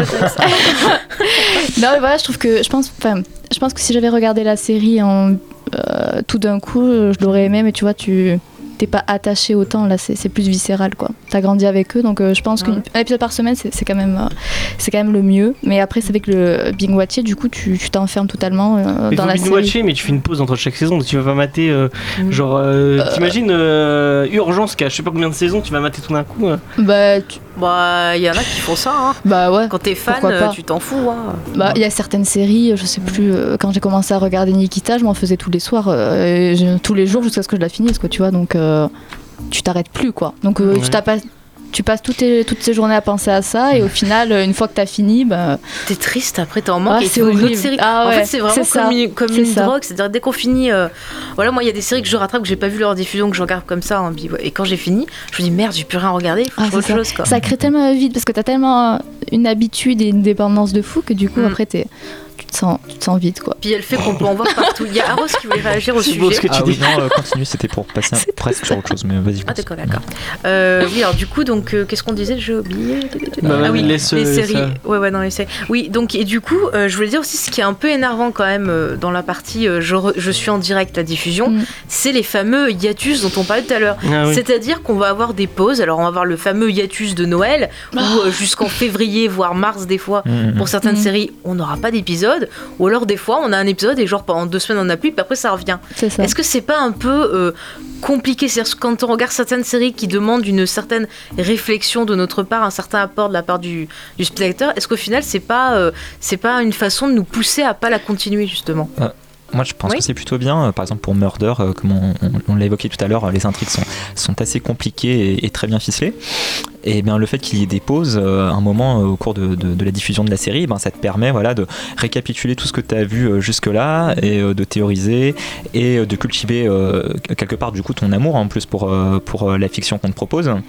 Speaker 3: Non, mais voilà, je trouve que je pense, enfin, je pense que si j'avais regardé la série en euh, tout d'un coup, je l'aurais aimé, mais tu vois, tu t'es pas attaché autant. Là, c'est, c'est plus viscéral, quoi. T'as grandi avec eux, donc euh, je pense ouais. qu'un épisode par semaine, c'est, c'est quand même, euh, c'est quand même le mieux. Mais après, c'est avec le binge watcher, du coup, tu, tu t'enfermes totalement euh, dans la série. binge watcher,
Speaker 1: mais tu fais une pause entre chaque saison, donc tu vas pas mater, euh, mmh. genre, euh, euh... t'imagines euh, Urgence, qui a je sais pas combien de saisons, tu vas mater tout d'un coup. Hein.
Speaker 3: Bah, tu...
Speaker 2: Bah, il y en a qui font ça. Hein.
Speaker 3: Bah ouais.
Speaker 2: Quand t'es fan, tu t'en fous. Hein.
Speaker 3: Bah, il y a certaines séries, je sais plus. Euh, quand j'ai commencé à regarder Nikita, je m'en faisais tous les soirs, euh, et je, tous les jours jusqu'à ce que je la finisse, quoi. Tu vois, donc euh, tu t'arrêtes plus, quoi. Donc euh, ouais. tu t'as tu passes toutes, tes, toutes ces journées à penser à ça et au final une fois que t'as fini bah...
Speaker 2: t'es triste après t'en manques
Speaker 3: ah,
Speaker 2: et
Speaker 3: c'est horrible.
Speaker 2: Une autre série.
Speaker 3: Ah, ouais.
Speaker 2: En fait c'est vraiment
Speaker 3: c'est
Speaker 2: comme une, comme
Speaker 3: c'est
Speaker 2: une
Speaker 3: ça.
Speaker 2: drogue, c'est-à-dire dès qu'on finit euh... voilà moi il y a des séries que je rattrape que j'ai pas vu leur diffusion que je regarde comme ça hein, et quand j'ai fini je me dis merde j'ai plus rien à regarder il faut
Speaker 3: ah,
Speaker 2: que je fasse autre chose quoi.
Speaker 3: Ça crée tellement vite parce que t'as tellement une habitude et une dépendance de fou que du coup mm. après t'es tu te sens, tu te sens vide quoi.
Speaker 2: Puis elle fait qu'on peut en voir partout. Il y a Aros qui voulait réagir au
Speaker 1: c'est
Speaker 2: sujet.
Speaker 1: Beau ce que tu
Speaker 4: ah
Speaker 1: dis.
Speaker 4: Oui, non, euh, continue, c'était pour passer un, presque sur autre chose, mais vas-y.
Speaker 2: Ah d'accord, d'accord. Euh, oui, alors du coup, donc euh, qu'est-ce qu'on disait? J'ai oublié.
Speaker 1: Bah,
Speaker 2: ah oui,
Speaker 1: les,
Speaker 2: les séries. Ça. Ouais, ouais, non les séries. Oui, donc et du coup, euh, je voulais dire aussi ce qui est un peu énervant quand même euh, dans la partie euh, je, re, je suis en direct la diffusion, mm. c'est les fameux hiatus dont on parlait tout à l'heure. Ah, oui. C'est-à-dire qu'on va avoir des pauses. Alors on va avoir le fameux hiatus de Noël où euh, jusqu'en février voire mars des fois mm. pour certaines mm. séries on n'aura pas d'épisode ou alors des fois on a un épisode et genre pendant deux semaines on n'a plus puis après ça revient.
Speaker 3: C'est ça.
Speaker 2: Est-ce que c'est pas un peu euh, compliqué? C'est-à-dire quand on regarde certaines séries qui demandent une certaine réflexion de notre part, un certain apport de la part du, du spectateur, est-ce qu'au final c'est pas, euh, c'est pas une façon de nous pousser à pas la continuer justement?
Speaker 4: euh. Moi je pense oui. que c'est plutôt bien, par exemple pour Murder, euh, comme on, on, on l'a évoqué tout à l'heure, les intrigues sont, sont assez compliquées et, et très bien ficelées. Et bien le fait qu'il y ait des pauses, euh, un moment euh, au cours de, de, de la diffusion de la série, ben, ça te permet voilà, de récapituler tout ce que tu as vu euh, jusque-là et euh, de théoriser et euh, de cultiver euh, quelque part du coup ton amour en plus pour, euh, pour euh, la fiction qu'on te propose. Mmh.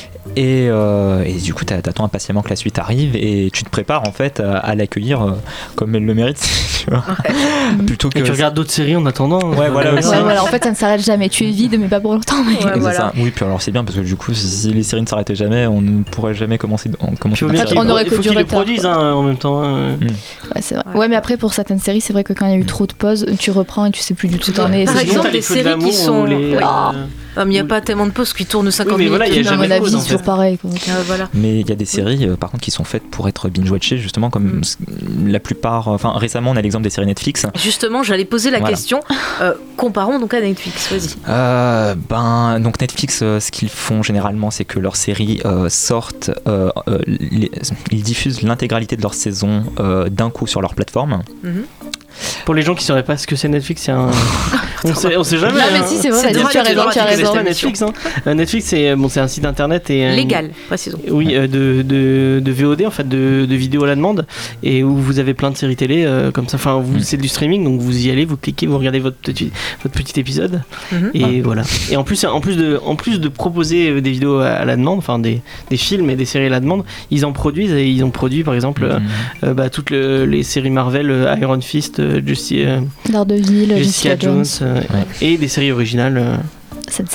Speaker 4: Et, euh, et du coup t'attends impatiemment que la suite arrive et tu te prépares en fait à, à l'accueillir euh, comme elle le mérite. Tu vois.
Speaker 2: Ouais.
Speaker 4: Plutôt que
Speaker 1: et tu regardes d'autres séries en attendant.
Speaker 4: Ouais, voilà,
Speaker 3: ouais, voilà. En fait ça ne s'arrête jamais, tu es vide mais pas pour longtemps. Mais...
Speaker 2: Ouais, voilà.
Speaker 4: ça. Oui puis alors c'est bien parce que du coup si les séries ne s'arrêtaient jamais on ne pourrait jamais commencer on commencer
Speaker 1: bien
Speaker 3: on aurait que
Speaker 1: du retard. Il faut qu'ils les produisent hein, en même temps. Hein.
Speaker 4: Mm.
Speaker 3: Ouais, c'est vrai. Ouais mais après pour certaines séries c'est vrai que quand il y a eu trop de pauses tu reprends et tu sais plus du tout où t'en es.
Speaker 2: Par exemple des séries qui sont...
Speaker 1: Les...
Speaker 2: Ah. Ah, mais il n'y a pas tellement de pauses qui tournent cinquante
Speaker 1: oui, mais
Speaker 2: minutes.
Speaker 1: Voilà, à mon
Speaker 3: avis, c'est toujours pareil. Quoi.
Speaker 2: Euh, voilà.
Speaker 4: Mais il y a des séries, euh, par contre, qui sont faites pour être binge-watchées, justement, comme mm. la plupart. Enfin, récemment, on a l'exemple des séries Netflix.
Speaker 2: Justement, j'allais poser la voilà. question. Euh, comparons donc à Netflix, vas-y.
Speaker 4: Euh, ben, donc Netflix, euh, ce qu'ils font généralement, c'est que leurs séries euh, sortent, euh, euh, les, ils diffusent l'intégralité de leur saison euh, d'un coup sur leur plateforme. Mm-hmm.
Speaker 1: Pour les gens qui ne sauraient pas ce que c'est Netflix, c'est un. on, sait, on sait jamais.
Speaker 3: Non, mais hein. si, c'est vrai, tu as raison, tu as raison.
Speaker 1: Netflix, hein. euh, Netflix, c'est, bon, c'est un site internet. Et,
Speaker 2: légal, précisons.
Speaker 1: Oui, euh, de, de, de V O D, en fait, de, de vidéos à la demande, et où vous avez plein de séries télé, euh, comme ça. Enfin, vous, mm. c'est du streaming, donc vous y allez, vous cliquez, vous regardez votre petit, votre petit épisode, mm-hmm. et ah. voilà. Et en plus, en plus, de, en plus de proposer des vidéos à, à la demande, enfin, des, des films et des séries à la demande, ils en produisent, et ils ont produit, par exemple, mm. euh, bah, toutes le, les séries Marvel, euh, Iron Fist, euh, Justice. Euh,
Speaker 3: Daredevil, Jessica, Jessica Jones,
Speaker 1: Jones euh, ouais. et des séries originales. Euh...
Speaker 3: sense eight.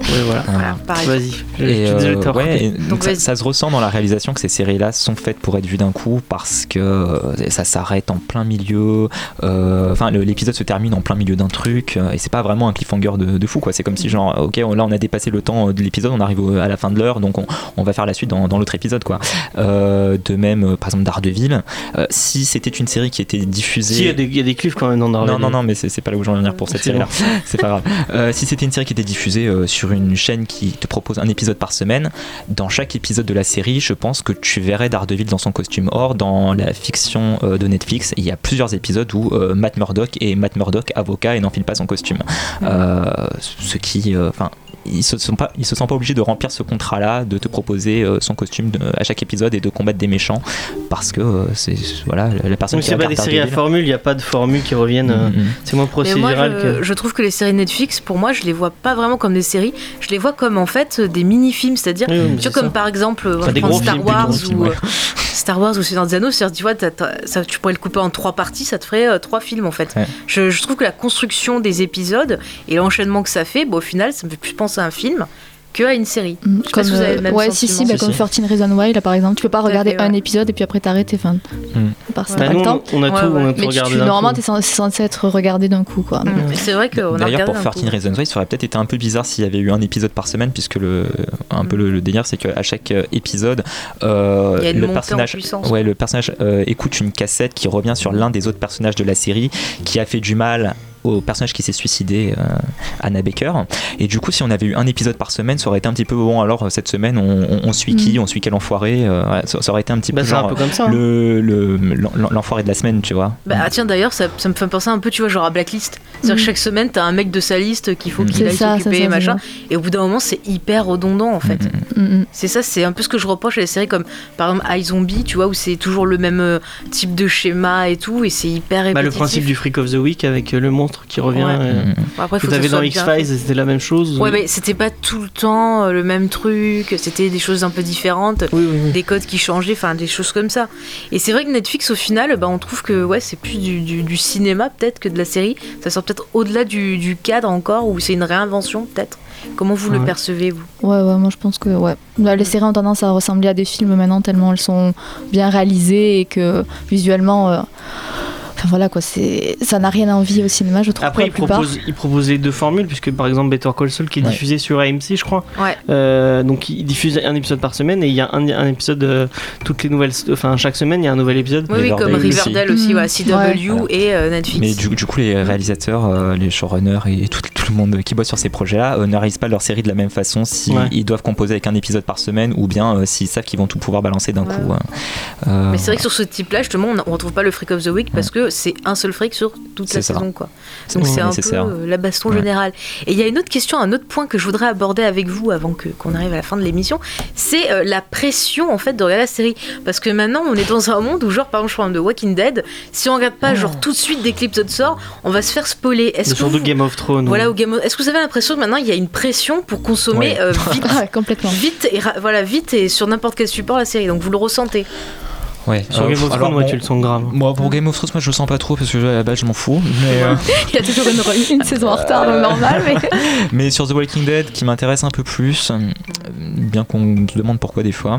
Speaker 1: Ouais, voilà.
Speaker 2: Voilà, pareil.
Speaker 1: Vas-y. Je
Speaker 4: Et,
Speaker 1: suis désolé de
Speaker 4: euh,
Speaker 1: t'avoir
Speaker 4: ouais,
Speaker 1: coupé.
Speaker 4: et
Speaker 2: Donc,
Speaker 4: donc ça,
Speaker 2: vas-y.
Speaker 4: ça se ressent dans la réalisation que ces séries-là sont faites pour être vues d'un coup parce que euh, ça s'arrête en plein milieu. euh, Enfin, le- l'épisode se termine en plein milieu d'un truc euh, et c'est pas vraiment un cliffhanger de, de fou, quoi. C'est comme si genre, ok, on- là on a dépassé le temps de l'épisode, on arrive au- à la fin de l'heure, donc on, on va faire la suite dans, dans l'autre épisode, quoi. Euh, de même, euh, par exemple, Daredevil, euh, si c'était une série qui était diffusée.
Speaker 1: Si, il y a des- il y, a des cliffs quand même dans Daredevil.
Speaker 4: Non, non, non, mais c'est c'est pas là où je veux en venir pour cette
Speaker 1: C'est
Speaker 4: série-là. C'est pas grave. Euh, si c'était une série qui était diffusée euh, sur une chaîne qui te propose un épisode par semaine, dans chaque épisode de la série, je pense que tu verrais Daredevil dans son costume. Or, dans la fiction euh, de Netflix, il y a plusieurs épisodes où euh, Matt Murdock est Matt Murdock, avocat, et n'enfile pas son costume. Euh, ce qui. Enfin. ils se sont pas ils se sentent pas obligés de remplir ce contrat là de te proposer euh, son costume de, à chaque épisode et de combattre des méchants parce que euh, c'est voilà la, la personne
Speaker 1: Donc
Speaker 4: qui
Speaker 1: c'est pas
Speaker 4: regarde
Speaker 1: des séries à
Speaker 4: Daredevil.
Speaker 1: formule, il n'y a pas de formule qui reviennent. euh,
Speaker 4: Mhm.
Speaker 1: C'est moins
Speaker 2: Mais moi,
Speaker 1: procédural
Speaker 2: je,
Speaker 1: que.
Speaker 2: je trouve que les séries Netflix, pour moi, je les vois pas vraiment comme des séries. Je les vois comme en fait des mini-films, c'est-à-dire,
Speaker 1: Oui, oui, mais
Speaker 2: tu
Speaker 1: c'est
Speaker 2: vois, comme
Speaker 1: ça.
Speaker 2: par exemple, on
Speaker 1: Enfin,
Speaker 2: va
Speaker 1: des
Speaker 2: prendre
Speaker 1: gros
Speaker 2: Star
Speaker 1: films,
Speaker 2: Wars
Speaker 4: des gros films,
Speaker 2: ou
Speaker 4: ouais.
Speaker 2: euh, Star Wars ou Seigneur des Anneaux, c'est-à-dire, tu vois, t'as- t'as- ça, tu pourrais le couper en trois parties, ça te ferait euh, trois films en fait.
Speaker 4: Ouais.
Speaker 2: Je, je trouve que la construction des épisodes et l'enchaînement que ça fait, bon, au final, ça me fait plus penser à un film que à une série.
Speaker 3: Mm,
Speaker 2: Je sais pas
Speaker 3: Comme,
Speaker 2: si vous avez le
Speaker 3: euh,
Speaker 2: même
Speaker 3: ouais, si, si,
Speaker 2: sentiment.
Speaker 3: bah,
Speaker 4: Si,
Speaker 3: comme
Speaker 4: si.
Speaker 3: fourteen Reasons Why, là par exemple, tu peux pas
Speaker 2: Tout à
Speaker 3: regarder
Speaker 2: fait,
Speaker 3: un
Speaker 2: ouais.
Speaker 3: épisode et puis après t'arrêter. Enfin,
Speaker 4: Mm.
Speaker 3: parce que
Speaker 1: Bah,
Speaker 3: t'as pas
Speaker 1: nous,
Speaker 3: le temps.
Speaker 1: on a
Speaker 2: Ouais,
Speaker 1: tout, on a
Speaker 2: ouais.
Speaker 1: tout
Speaker 3: Mais tu,
Speaker 1: regardé
Speaker 3: tu-
Speaker 1: d'un
Speaker 3: normalement,
Speaker 1: coup.
Speaker 3: t'es censé, c'est censé être regardé d'un coup, quoi.
Speaker 2: Mm. Et c'est vrai qu'on a
Speaker 4: D'ailleurs,
Speaker 2: regardé
Speaker 4: pour
Speaker 2: un
Speaker 4: fourteen
Speaker 2: coup.
Speaker 4: Reasons Why, ça aurait peut-être été un peu bizarre s'il y avait eu un épisode par semaine, puisque le, un peu le, le délire, c'est qu'à chaque euh, épisode, euh,
Speaker 2: Il y a une
Speaker 4: le
Speaker 2: montée en
Speaker 4: personnage,
Speaker 2: puissance.
Speaker 4: ouais, le personnage euh, écoute une cassette qui revient sur l'un des autres personnages de la série, qui a fait du mal au personnage qui s'est suicidé, euh, Anna Baker. Et du coup, si on avait eu un épisode par semaine, ça aurait été un petit peu bon. Alors euh, cette semaine, on, on, on suit qui, on suit quel enfoiré. euh, ouais, ça, ça aurait été un petit
Speaker 1: Bah,
Speaker 4: peu
Speaker 1: c'est un
Speaker 4: genre
Speaker 1: peu comme ça. hein.
Speaker 4: le, le, l'en- l'enfoiré de la semaine, tu vois.
Speaker 2: Bah ah, tiens d'ailleurs ça, ça me fait penser un peu tu vois genre à Blacklist. C'est-à-dire que
Speaker 3: Mhm.
Speaker 2: chaque semaine t'as un mec de sa liste qu'il faut
Speaker 4: Mhm.
Speaker 2: qu'il
Speaker 3: C'est
Speaker 2: aille
Speaker 3: ça,
Speaker 2: s'occuper
Speaker 3: c'est ça,
Speaker 2: machin
Speaker 3: c'est
Speaker 2: et au bout d'un moment c'est hyper redondant en fait.
Speaker 4: Mm, mm.
Speaker 3: Mm, mm.
Speaker 2: C'est ça, c'est un peu ce que je reproche à des séries comme par exemple iZombie, tu vois, où c'est toujours le même euh, type de schéma et tout et c'est hyper répétitif.
Speaker 1: Bah, le principe du Freak of the Week avec euh, le monstre qui revient.
Speaker 2: Ouais.
Speaker 1: euh,
Speaker 4: Mm.
Speaker 2: Bon, après, faut
Speaker 1: que
Speaker 2: que ça
Speaker 1: t'avais
Speaker 2: soit
Speaker 1: dans
Speaker 2: bien
Speaker 1: X-Files,
Speaker 2: fait.
Speaker 1: c'était la même chose.
Speaker 2: Ouais mais c'était pas tout le temps euh, le même truc, c'était des choses un peu différentes.
Speaker 1: Oui, oui, oui.
Speaker 2: Des codes qui changeaient, enfin des choses comme ça. Et c'est vrai que Netflix, au final, bah, on trouve que ouais, c'est plus du, du- du cinéma peut-être que de la série. Ça sort peut-être au-delà du, du cadre encore, ou c'est une réinvention peut-être. Comment vous le
Speaker 1: Ouais.
Speaker 2: percevez, vous?
Speaker 3: Ouais, ouais, moi je pense que ouais. Là, les séries ont tendance à ressembler à des films maintenant tellement elles sont bien réalisées et que visuellement, euh, enfin voilà quoi, c'est ça n'a rien à envier au cinéma, je trouve.
Speaker 1: Après,
Speaker 3: pour
Speaker 1: il
Speaker 3: la plupart.
Speaker 1: propose, il propose les deux formules, puisque par exemple Better Call Saul qui est
Speaker 4: Ouais.
Speaker 1: diffusé sur A M C, je crois.
Speaker 2: Ouais.
Speaker 1: Euh, donc il diffuse un épisode par semaine et il y a un, un épisode euh, toutes les nouvelles, enfin chaque semaine il y a un nouvel épisode.
Speaker 2: Oui, oui, comme
Speaker 4: Riverdale aussi.
Speaker 2: Riverdale aussi,
Speaker 3: Mm.
Speaker 2: voilà, C W
Speaker 4: Ouais.
Speaker 2: et euh, Netflix.
Speaker 4: Mais du, du coup, les réalisateurs, euh, les showrunners et, et tout, tout le monde qui bosse sur ces projets-là euh, ne réalisent pas leur série de la même façon s'ils
Speaker 1: Ouais.
Speaker 4: doivent composer avec un épisode par semaine ou bien euh, s'ils savent qu'ils vont tout pouvoir balancer d'un
Speaker 2: Ouais.
Speaker 4: coup. hein. Euh,
Speaker 2: Mais c'est vrai que sur ce type-là, justement, on ne retrouve pas le Freak of the Week parce que c'est un seul freak sur toute
Speaker 4: C'est
Speaker 2: la
Speaker 4: ça.
Speaker 2: saison, quoi.
Speaker 4: c'est
Speaker 2: Donc c'est un peu
Speaker 4: nécessaire.
Speaker 2: euh, la baston
Speaker 4: Ouais.
Speaker 2: générale. Et il y a une autre question, un autre point que je voudrais aborder avec vous avant que qu'on arrive à la fin de l'émission, c'est euh, la pression en fait de regarder la série. Parce que maintenant, on est dans un monde où genre par exemple, je parle de Walking Dead, si on regarde pas genre tout de suite dès que l'épisode sort, on va se faire spoiler. Est-ce que
Speaker 1: Surtout
Speaker 2: vous...
Speaker 1: Game of Thrones.
Speaker 2: voilà, au Game of- Est-ce que vous avez l'impression que maintenant il y a une pression pour consommer
Speaker 4: Ouais.
Speaker 2: euh, vite,
Speaker 3: Ah, complètement.
Speaker 2: vite et ra- voilà vite et sur n'importe quel support la série. Donc vous le ressentez.
Speaker 4: Ouais.
Speaker 1: Sur
Speaker 4: Euh,
Speaker 1: Game of
Speaker 4: alors,
Speaker 1: Thrones, ouais,
Speaker 4: bon,
Speaker 1: tu le sens grave.
Speaker 4: Moi, pour Game of Thrones, moi je le sens pas trop parce que à la base je m'en fous. Mais, euh,
Speaker 3: Il y a toujours une, une saison en retard, donc normal. Mais...
Speaker 4: mais sur The Walking Dead, qui m'intéresse un peu plus, euh, bien qu'on se demande pourquoi des fois.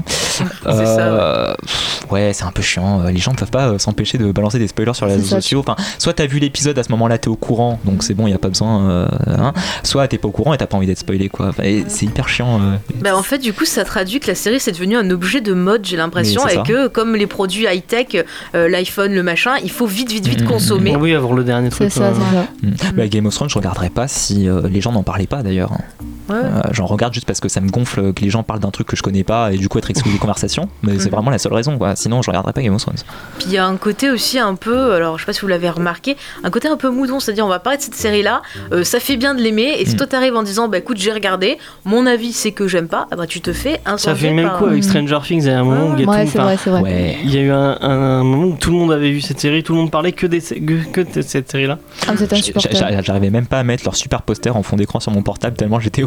Speaker 4: euh, pff, ouais, c'est un peu chiant. Les gens ne peuvent pas euh, s'empêcher de balancer des spoilers sur les
Speaker 3: C'est
Speaker 4: réseaux
Speaker 3: ça.
Speaker 4: sociaux. Enfin, soit t'as vu l'épisode à ce moment-là, t'es au courant, donc c'est bon, il y a pas besoin. euh, hein. Soit t'es pas au courant et t'as pas envie d'être spoilé, quoi. Enfin, et c'est hyper chiant. euh.
Speaker 2: Bah en fait du coup ça traduit que la série c'est devenu un objet de mode j'ai l'impression
Speaker 4: Mais c'est
Speaker 2: et
Speaker 4: ça.
Speaker 2: que comme les produits high-tech, euh, l'iPhone, le machin, il faut vite vite vite
Speaker 4: Mhm.
Speaker 2: consommer.
Speaker 1: Ah oui, avoir le dernier truc.
Speaker 3: C'est ça,
Speaker 1: euh,
Speaker 3: c'est ça.
Speaker 4: Mm. Bah, Game of Thrones, je regarderais pas si euh, les gens n'en parlaient pas d'ailleurs.
Speaker 2: Ouais.
Speaker 4: Euh, J'en regarde juste parce que ça me gonfle que les gens parlent d'un truc que je connais pas et du coup être exclu des conversations. Mais c'est
Speaker 2: Mhm.
Speaker 4: vraiment la seule raison, quoi. Sinon, je regarderais pas Game of Thrones.
Speaker 2: Puis il y a un côté aussi un peu, alors je sais pas si vous l'avez remarqué, un côté un peu moudon, c'est-à-dire on va parler de cette série-là, euh, ça fait bien de l'aimer, et si
Speaker 4: Mm.
Speaker 2: toi t'arrives en disant bah écoute j'ai regardé, mon avis c'est que j'aime pas, ah bah tu te fais un
Speaker 1: Ça fait le même coup avec Stranger Things. Il y a un moment où il y a
Speaker 3: Ouais,
Speaker 1: tout-
Speaker 3: c'est
Speaker 1: enfin,
Speaker 3: vrai, c'est vrai.
Speaker 4: Ouais.
Speaker 1: il y a eu un, un- un moment où tout le monde avait vu cette série, tout le monde parlait que, des, que, que de cette série-là.
Speaker 3: Ah, c'est
Speaker 4: J'a-
Speaker 3: insupportable.
Speaker 4: j'a- J'arrivais même pas à mettre leur super poster en fond d'écran sur mon portable tellement j'étais au-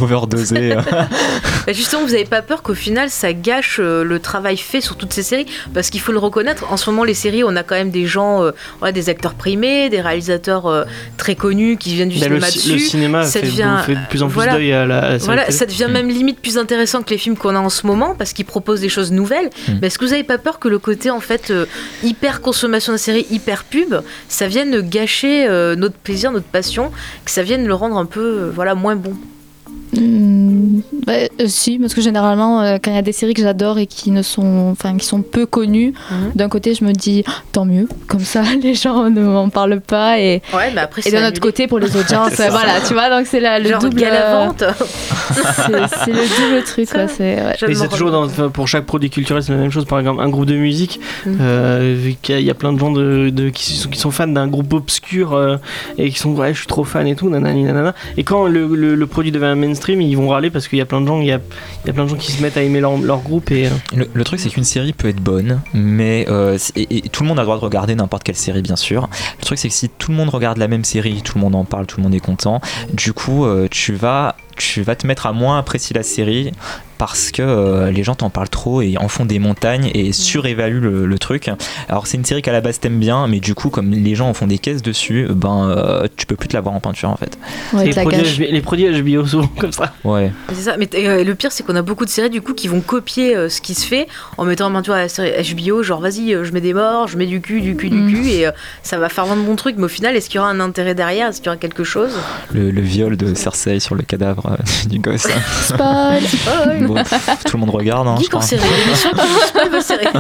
Speaker 4: overdosé.
Speaker 2: Bah justement, vous n'avez pas peur qu'au final ça gâche euh, le travail fait sur toutes ces séries? Parce qu'il faut le reconnaître, en ce moment les séries, on a quand même des gens, euh, ouais, des acteurs primés, des réalisateurs euh, très connus qui viennent du
Speaker 1: Bah,
Speaker 2: cinéma
Speaker 1: le,
Speaker 2: dessus.
Speaker 1: le cinéma
Speaker 2: ça
Speaker 1: fait,
Speaker 2: devient,
Speaker 1: fait de plus en plus
Speaker 2: voilà.
Speaker 1: d'œil à la, à la série
Speaker 2: Voilà,
Speaker 1: télé.
Speaker 2: ça devient même limite plus intéressant que les films qu'on a en ce moment parce qu'ils proposent des choses nouvelles.
Speaker 4: Mm.
Speaker 2: Mais est-ce que vous n'avez pas peur que le côté en fait euh, hyper consommation de séries, hyper pub, ça vienne gâcher euh, notre plaisir, notre passion, que ça vienne le rendre un peu euh, voilà, moins bon?
Speaker 3: Mmh, bah, euh, si, parce que généralement, euh, quand il y a des séries que j'adore et qui ne sont, enfin, qui sont peu connues,
Speaker 2: Mhm.
Speaker 3: d'un côté, je me dis oh, tant mieux, comme ça, les gens ne m'en parlent pas et,
Speaker 2: Ouais, mais après
Speaker 3: et
Speaker 2: c'est
Speaker 3: d'un autre
Speaker 2: annulé.
Speaker 3: côté, pour les audiences,
Speaker 4: C'est
Speaker 3: voilà, tu vois, donc c'est la- le
Speaker 2: Genre
Speaker 3: double.
Speaker 2: Galavante.
Speaker 3: c'est, c'est le double truc,
Speaker 2: Ça,
Speaker 3: quoi. C'est, ouais.
Speaker 2: Je
Speaker 1: Et
Speaker 2: me
Speaker 1: c'est
Speaker 2: rends
Speaker 1: toujours
Speaker 2: compte.
Speaker 1: dans, pour chaque produit culturel, c'est la même chose. Par exemple, un groupe de musique,
Speaker 2: Mm.
Speaker 1: euh, vu qu'il y a, il y a plein de gens de, de- qui, sont, qui sont fans d'un groupe obscur euh, et qui sont ouais, je suis trop fan et tout, nanani, nanana. Et quand le, le, le produit devient mainstream, ils vont râler parce qu'il y a plein de gens, il y a, il y a plein de gens qui se mettent à aimer leur, leur groupe et euh,
Speaker 4: Le, le truc, c'est qu'une série peut être bonne, mais euh, c'est- et, et tout le monde a le droit de regarder n'importe quelle série, bien sûr. Le truc, c'est que si tout le monde regarde la même série, tout le monde en parle, tout le monde est content, du coup, euh, tu vas, tu vas te mettre à moins apprécier la série parce que euh, les gens t'en parlent trop et en font des montagnes et surévaluent le, le truc. Alors, c'est une série qu'à la base t'aimes bien, mais du coup, comme les gens en font des caisses dessus, ben, euh, tu peux plus te la voir en peinture, en fait.
Speaker 3: Ouais,
Speaker 1: les,
Speaker 3: te la
Speaker 1: produits
Speaker 3: gâche.
Speaker 1: H B O, les produits H B O souvent comme ça.
Speaker 4: Ouais.
Speaker 2: C'est ça, mais euh, le pire c'est qu'on a beaucoup de séries du coup qui vont copier euh, ce qui se fait en mettant en main tu vois, la série H B O, genre vas-y euh, je mets des morts, je mets du cul, du cul, du
Speaker 3: Mm.
Speaker 2: cul et euh, ça va faire vendre bon truc, mais au final est-ce qu'il y aura un intérêt derrière, est-ce qu'il y aura quelque chose?
Speaker 4: Le, le viol de Cersei sur le cadavre euh, du gosse.
Speaker 3: Spoil.
Speaker 4: Bon, pff, tout le monde regarde, hein, je
Speaker 2: Geek en
Speaker 4: crois.
Speaker 2: série, l'émission qui vous spoil vos séries.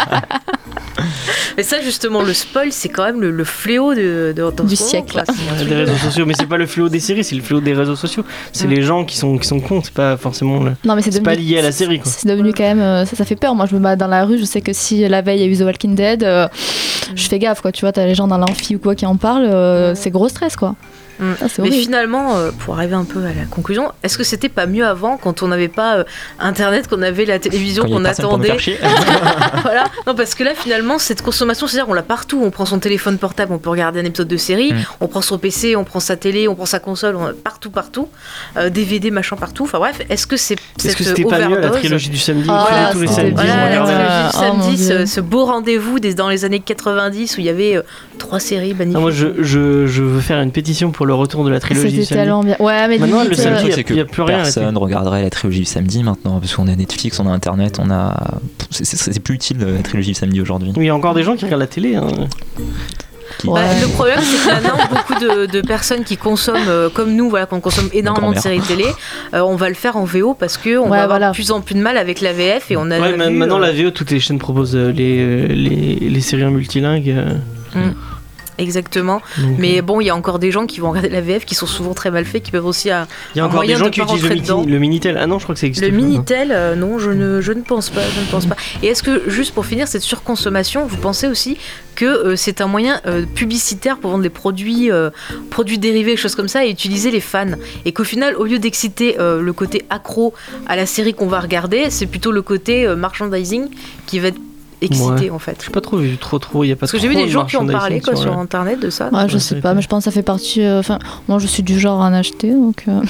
Speaker 2: Mais ça justement le spoil c'est quand même le, le fléau de, de, dans
Speaker 3: Du
Speaker 2: ce moment,
Speaker 3: siècle.
Speaker 2: quoi. C'est un
Speaker 1: Ouais,
Speaker 2: truc
Speaker 1: des
Speaker 2: de-
Speaker 1: réseaux sociaux, mais c'est pas le fléau des séries, c'est le fléau des réseaux sociaux. C'est
Speaker 2: Mm.
Speaker 1: les gens qui sont, qui sont cons, c'est pas forcément le...
Speaker 3: Non, mais c'est
Speaker 1: C'est
Speaker 3: devenu-
Speaker 1: pas lié à la série, quoi.
Speaker 3: C'est devenu quand même. euh, Ça, ça fait peur. Moi, je me bats dans la rue. Je sais que si la veille il y a eu The Walking Dead, euh, je fais gaffe, quoi. Tu vois, t'as les gens dans l'amphi ou quoi qui en parlent. euh, c'est gros stress, quoi.
Speaker 2: Mm.
Speaker 3: Ah, c'est
Speaker 2: Mais
Speaker 3: horrible.
Speaker 2: finalement, euh, pour arriver un peu à la conclusion, est-ce que c'était pas mieux avant quand on n'avait pas euh, internet, qu'on avait la télévision,
Speaker 4: Quand il y a
Speaker 2: qu'on
Speaker 4: personne pour nous
Speaker 2: attendait?
Speaker 4: faire chier.
Speaker 2: Voilà. Non, parce que là, finalement, cette consommation, c'est-à-dire, on l'a partout. On prend son téléphone portable, on peut regarder un épisode de série.
Speaker 4: Mm.
Speaker 2: On prend son P C, on prend sa télé, on prend sa console, on- partout, partout. Euh, D V D, machin, partout. Enfin bref, est-ce que c'est
Speaker 1: Est-ce
Speaker 2: cette
Speaker 1: que c'était pas mieux la
Speaker 2: overdose-
Speaker 1: trilogie du samedi où
Speaker 3: Ah,
Speaker 1: tous les-
Speaker 3: voilà,
Speaker 1: tous les
Speaker 3: c'était
Speaker 1: samedis
Speaker 3: bien.
Speaker 1: on
Speaker 2: Voilà, la
Speaker 1: regardait
Speaker 3: Voilà.
Speaker 2: trilogie du
Speaker 3: Oh, mon
Speaker 2: samedi,
Speaker 3: Dieu.
Speaker 2: ce, ce beau rendez-vous des, dans les années quatre-vingt-dix où il y avait euh, trois séries magnifiques.
Speaker 1: Ah, moi je, je, je veux faire une pétition pour le retour de la trilogie du
Speaker 3: C'était
Speaker 1: samedi.
Speaker 3: tellement bien. Ouais, mais
Speaker 1: Maintenant,
Speaker 3: limite,
Speaker 1: le samedi,
Speaker 3: euh,
Speaker 1: il y a-
Speaker 4: c'est que
Speaker 1: y a plus rien à la
Speaker 4: personne regarderait la trilogie du samedi maintenant parce qu'on a Netflix, on a Internet, on a. C'est, c'est- c'est plus utile la trilogie du samedi aujourd'hui.
Speaker 1: Oui, il y a encore des gens qui regardent la télé. Hein.
Speaker 4: Qui-
Speaker 3: Ouais.
Speaker 2: Bah, le problème, c'est que maintenant, beaucoup de, de personnes qui consomment, euh, comme nous, voilà, qu'on consomme énormément de
Speaker 4: grand-mère.
Speaker 2: séries télé, euh, on va le faire en V O parce qu'on
Speaker 3: Ouais,
Speaker 2: va avoir
Speaker 3: voilà.
Speaker 2: de plus en plus de mal avec la V F et on a
Speaker 1: Ouais,
Speaker 2: vu,
Speaker 1: ma- maintenant
Speaker 2: euh,
Speaker 1: la V O, toutes les chaînes proposent euh, les, euh, les, les séries en multilingue. euh,
Speaker 2: Exactement.
Speaker 1: donc,
Speaker 2: Mais
Speaker 1: euh,
Speaker 2: bon, il y a encore des gens qui vont regarder la V F qui sont souvent très mal faits, qui peuvent aussi. euh,
Speaker 1: il y a
Speaker 2: un
Speaker 1: encore des
Speaker 2: moyen
Speaker 1: gens
Speaker 2: de
Speaker 1: qui
Speaker 2: pas
Speaker 1: utilisent le,
Speaker 2: rentrer
Speaker 1: miti-
Speaker 2: dedans.
Speaker 1: le Minitel. Ah non, je crois que ça existe.
Speaker 2: Le
Speaker 1: plus, non.
Speaker 2: Minitel, euh, non, je ne, je ne pense pas, je ne pense pas. Et est-ce que, juste pour finir, cette surconsommation, vous pensez aussi que euh, c'est un moyen euh, publicitaire pour vendre des produits, euh, produits dérivés, choses comme ça, et utiliser les fans? Et qu'au final, au lieu d'exciter euh, le côté accro à la série qu'on va regarder, c'est plutôt le côté euh, merchandising qui va être excité,
Speaker 1: Ouais.
Speaker 2: en fait.
Speaker 1: Je sais pas trop vu, trop trop. Il y a pas
Speaker 2: Parce que j'ai vu
Speaker 1: trop
Speaker 2: des
Speaker 1: de
Speaker 2: gens qui ont parlé
Speaker 1: merchandising
Speaker 2: quoi, sur
Speaker 1: le-
Speaker 2: internet de ça.
Speaker 3: Ouais, je
Speaker 1: Ouais,
Speaker 3: sais
Speaker 1: c'est
Speaker 3: pas,
Speaker 1: vrai.
Speaker 3: mais je pense que ça fait partie. euh, Enfin, moi, je suis du genre à en acheter, donc. euh.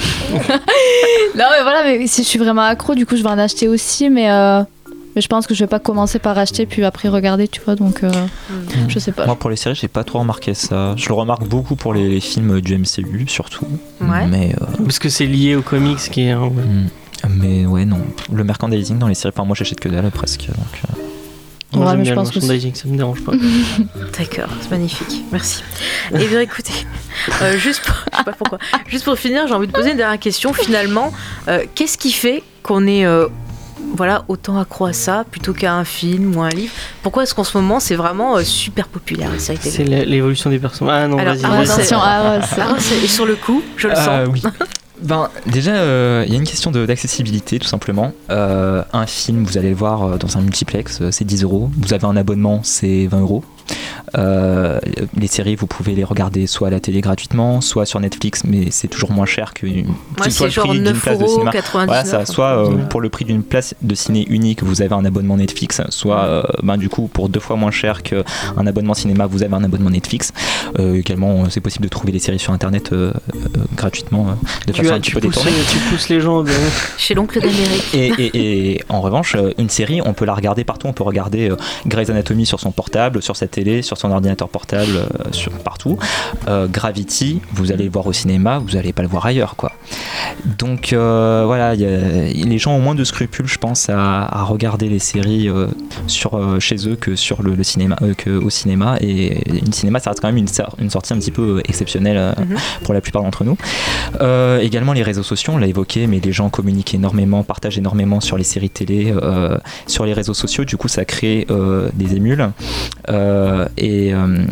Speaker 3: non, mais voilà, mais si je suis vraiment accro, du coup, je vais en acheter aussi, mais. euh, Mais je pense que je vais pas commencer par acheter puis après regarder, tu vois, donc euh,
Speaker 2: Mm.
Speaker 3: je sais pas.
Speaker 4: Moi, pour les séries, j'ai pas trop remarqué ça. Je le remarque beaucoup pour les, les films du M C U, surtout.
Speaker 2: Ouais.
Speaker 4: Mais, euh,
Speaker 1: Parce que c'est lié au comics qui est. hein, ouais.
Speaker 4: mm, mais ouais, non. Le merchandising dans les séries, enfin, moi, j'achète que dalle presque. Donc, euh,
Speaker 1: Moi,
Speaker 3: Ouais,
Speaker 1: j'aime
Speaker 3: mais
Speaker 1: bien
Speaker 3: je
Speaker 1: le
Speaker 3: pense que
Speaker 1: merchandising, ça me dérange pas.
Speaker 2: D'accord, c'est magnifique, merci. Et bien écoutez, euh, juste pour, je sais pas pourquoi, juste pour finir, j'ai envie de poser une dernière question. Finalement, euh, qu'est-ce qui fait qu'on est euh, voilà, autant accro à ça plutôt qu'à un film ou un livre? Pourquoi est-ce qu'en ce moment c'est vraiment euh, super populaire la série télé?
Speaker 1: C'est la- l'évolution des personnages. Ah non,
Speaker 2: Alors,
Speaker 1: vas-y.
Speaker 2: ah,
Speaker 1: vas-y.
Speaker 2: c'est-
Speaker 3: Attention, ah ouais, c'est-
Speaker 2: Ah, c'est- et sur le coup, je le
Speaker 4: Euh,
Speaker 2: sens.
Speaker 4: oui. Ben, déjà, euh, il y a une question de- d'accessibilité, tout simplement. Euh, un film, vous allez le voir euh, dans un multiplex, euh, c'est dix euros. Vous avez un abonnement, c'est vingt euros. Euh, les séries, vous pouvez les regarder soit à la télé gratuitement, soit sur Netflix, mais c'est toujours moins cher qu'une
Speaker 2: Ouais,
Speaker 4: soit
Speaker 2: c'est
Speaker 4: le prix
Speaker 2: genre
Speaker 4: d'une place de cinéma. Voilà, ça,
Speaker 2: neuf euros quatre-vingt-dix-neuf.
Speaker 4: soit euh, pour le prix d'une place de ciné unique, vous avez un abonnement Netflix, soit euh, ben, du coup pour deux fois moins cher qu'un abonnement cinéma, vous avez un abonnement Netflix. Euh, également, c'est possible de trouver les séries sur internet euh, euh, gratuitement euh, de
Speaker 1: Tu,
Speaker 4: façon
Speaker 1: as,
Speaker 4: un petit
Speaker 1: tu,
Speaker 4: peu
Speaker 1: pousses,
Speaker 4: détournée.
Speaker 1: tu pousses les gens. De...
Speaker 2: Chez l'oncle d'Amérique.
Speaker 4: Et, et, et en revanche, une série, on peut la regarder partout. On peut regarder euh, Grey's Anatomy sur son portable, sur sa télé, sur son ordinateur portable, euh, sur, partout. Euh, Gravity, vous allez le voir au cinéma, vous n'allez pas le voir ailleurs, quoi. Donc euh, voilà, y a, les gens ont moins de scrupules, je pense, à, à regarder les séries euh, sur, euh, chez eux que sur le, le cinéma, euh, que au cinéma. Et une cinéma, ça reste quand même une, une sortie un petit peu exceptionnelle euh, mm-hmm. pour la plupart d'entre nous. Euh, également les réseaux sociaux, on l'a évoqué, mais les gens communiquent énormément, partagent énormément sur les séries télé, euh, sur les réseaux sociaux. Du coup, ça crée euh, des émules euh, et, euh,